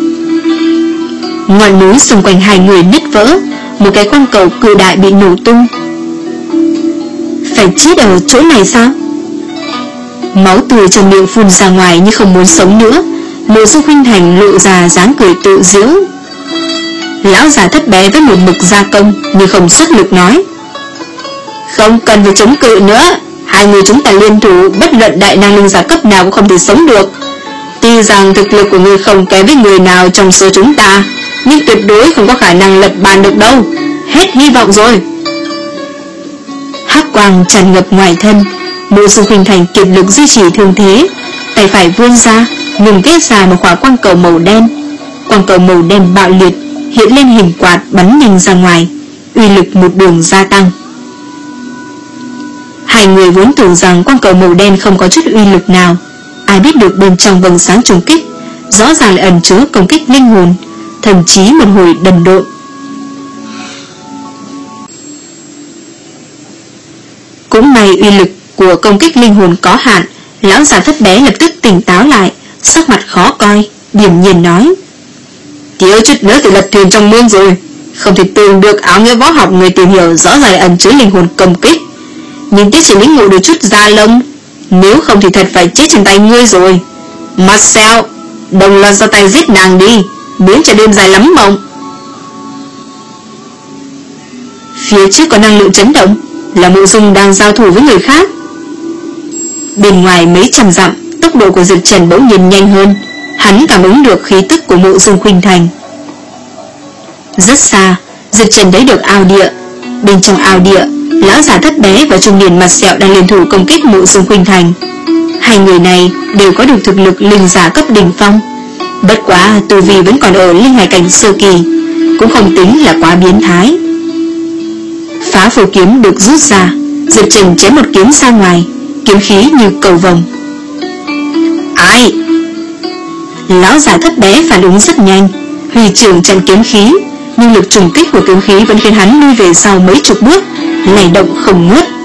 Ngọn núi xung quanh hai người nứt vỡ, một cái quang cầu cự đại bị nổ tung. Phải chết ở chỗ này sao? Máu tươi trong miệng phun ra ngoài như không muốn sống nữa. Mộ Dung Khuynh Thành lộ ra dáng cười tự giễu. Lão già thấp bé với một mực gia công nhưng không xuất lực nói: không cần phải chống cự nữa, hai người chúng ta liên thủ, bất luận đại năng linh giả cấp nào cũng không thể sống được. Tuy rằng thực lực của ngươi không kém với người nào trong số chúng ta, nhưng tuyệt đối không có khả năng lật bàn được đâu. Hết hy vọng rồi. Hắc quang tràn ngập ngoài thân, Mộ Dung Khuynh Thành kiệt lực duy trì thương thế, tay phải vươn ra, ngừng kết ra một quả quang cầu màu đen. Quang cầu màu đen bạo liệt, hiện lên hình quạt bắn nhanh ra ngoài, uy lực một đường gia tăng. Hai người vốn tưởng rằng quang cầu màu đen không có chút uy lực nào, ai biết được bên trong vầng sáng trùng kích rõ ràng là ẩn chứa công kích linh hồn, thậm chí một hồi đần độn. Cũng may uy lực của công kích linh hồn có hạn, lão già thấp bé lập tức tỉnh táo lại, sắc mặt khó coi, điềm nhiên nói: thiếu chút nữa thì lật thuyền trong mương rồi. Không thể tưởng được áo nghĩa võ học người tìm hiểu rõ ràng ẩn chứa linh hồn công kích, nhưng tiếc chỉ lĩnh ngộ được chút da lông, nếu không thì thật phải chết trên tay ngươi rồi. Marcel, đồng loạt ra tay giết nàng đi, biến cho đêm dài lắm mộng. Phía trước có năng lượng chấn động, là Mộ Dung đang giao thủ với người khác. Bên ngoài mấy trăm dặm, tốc độ của Diệp Trần bỗng nhiên nhanh hơn. Hắn cảm ứng được khí tức của Mộ Dung Khuynh Thành. Rất xa, Diệp Trần thấy được ao địa. Bên trong ao địa, lão già thấp bé và trung niên mặt sẹo đang liên thủ công kích Mộ Dung Khuynh Thành. Hai người này đều có được thực lực linh giả cấp đỉnh phong, bất quá tu vi vẫn còn ở linh hải cảnh sơ kỳ, cũng không tính là quá biến thái. Phá phổ kiếm được rút ra, Diệp Trần chém một kiếm ra ngoài, kiếm khí như cầu vồng. Ai? Lão già thấp bé phản ứng rất nhanh, huy trưởng chặn kiếm khí, nhưng lực trùng kích của kiếm khí vẫn khiến hắn lui về sau mấy chục bước, lay động không ngớt.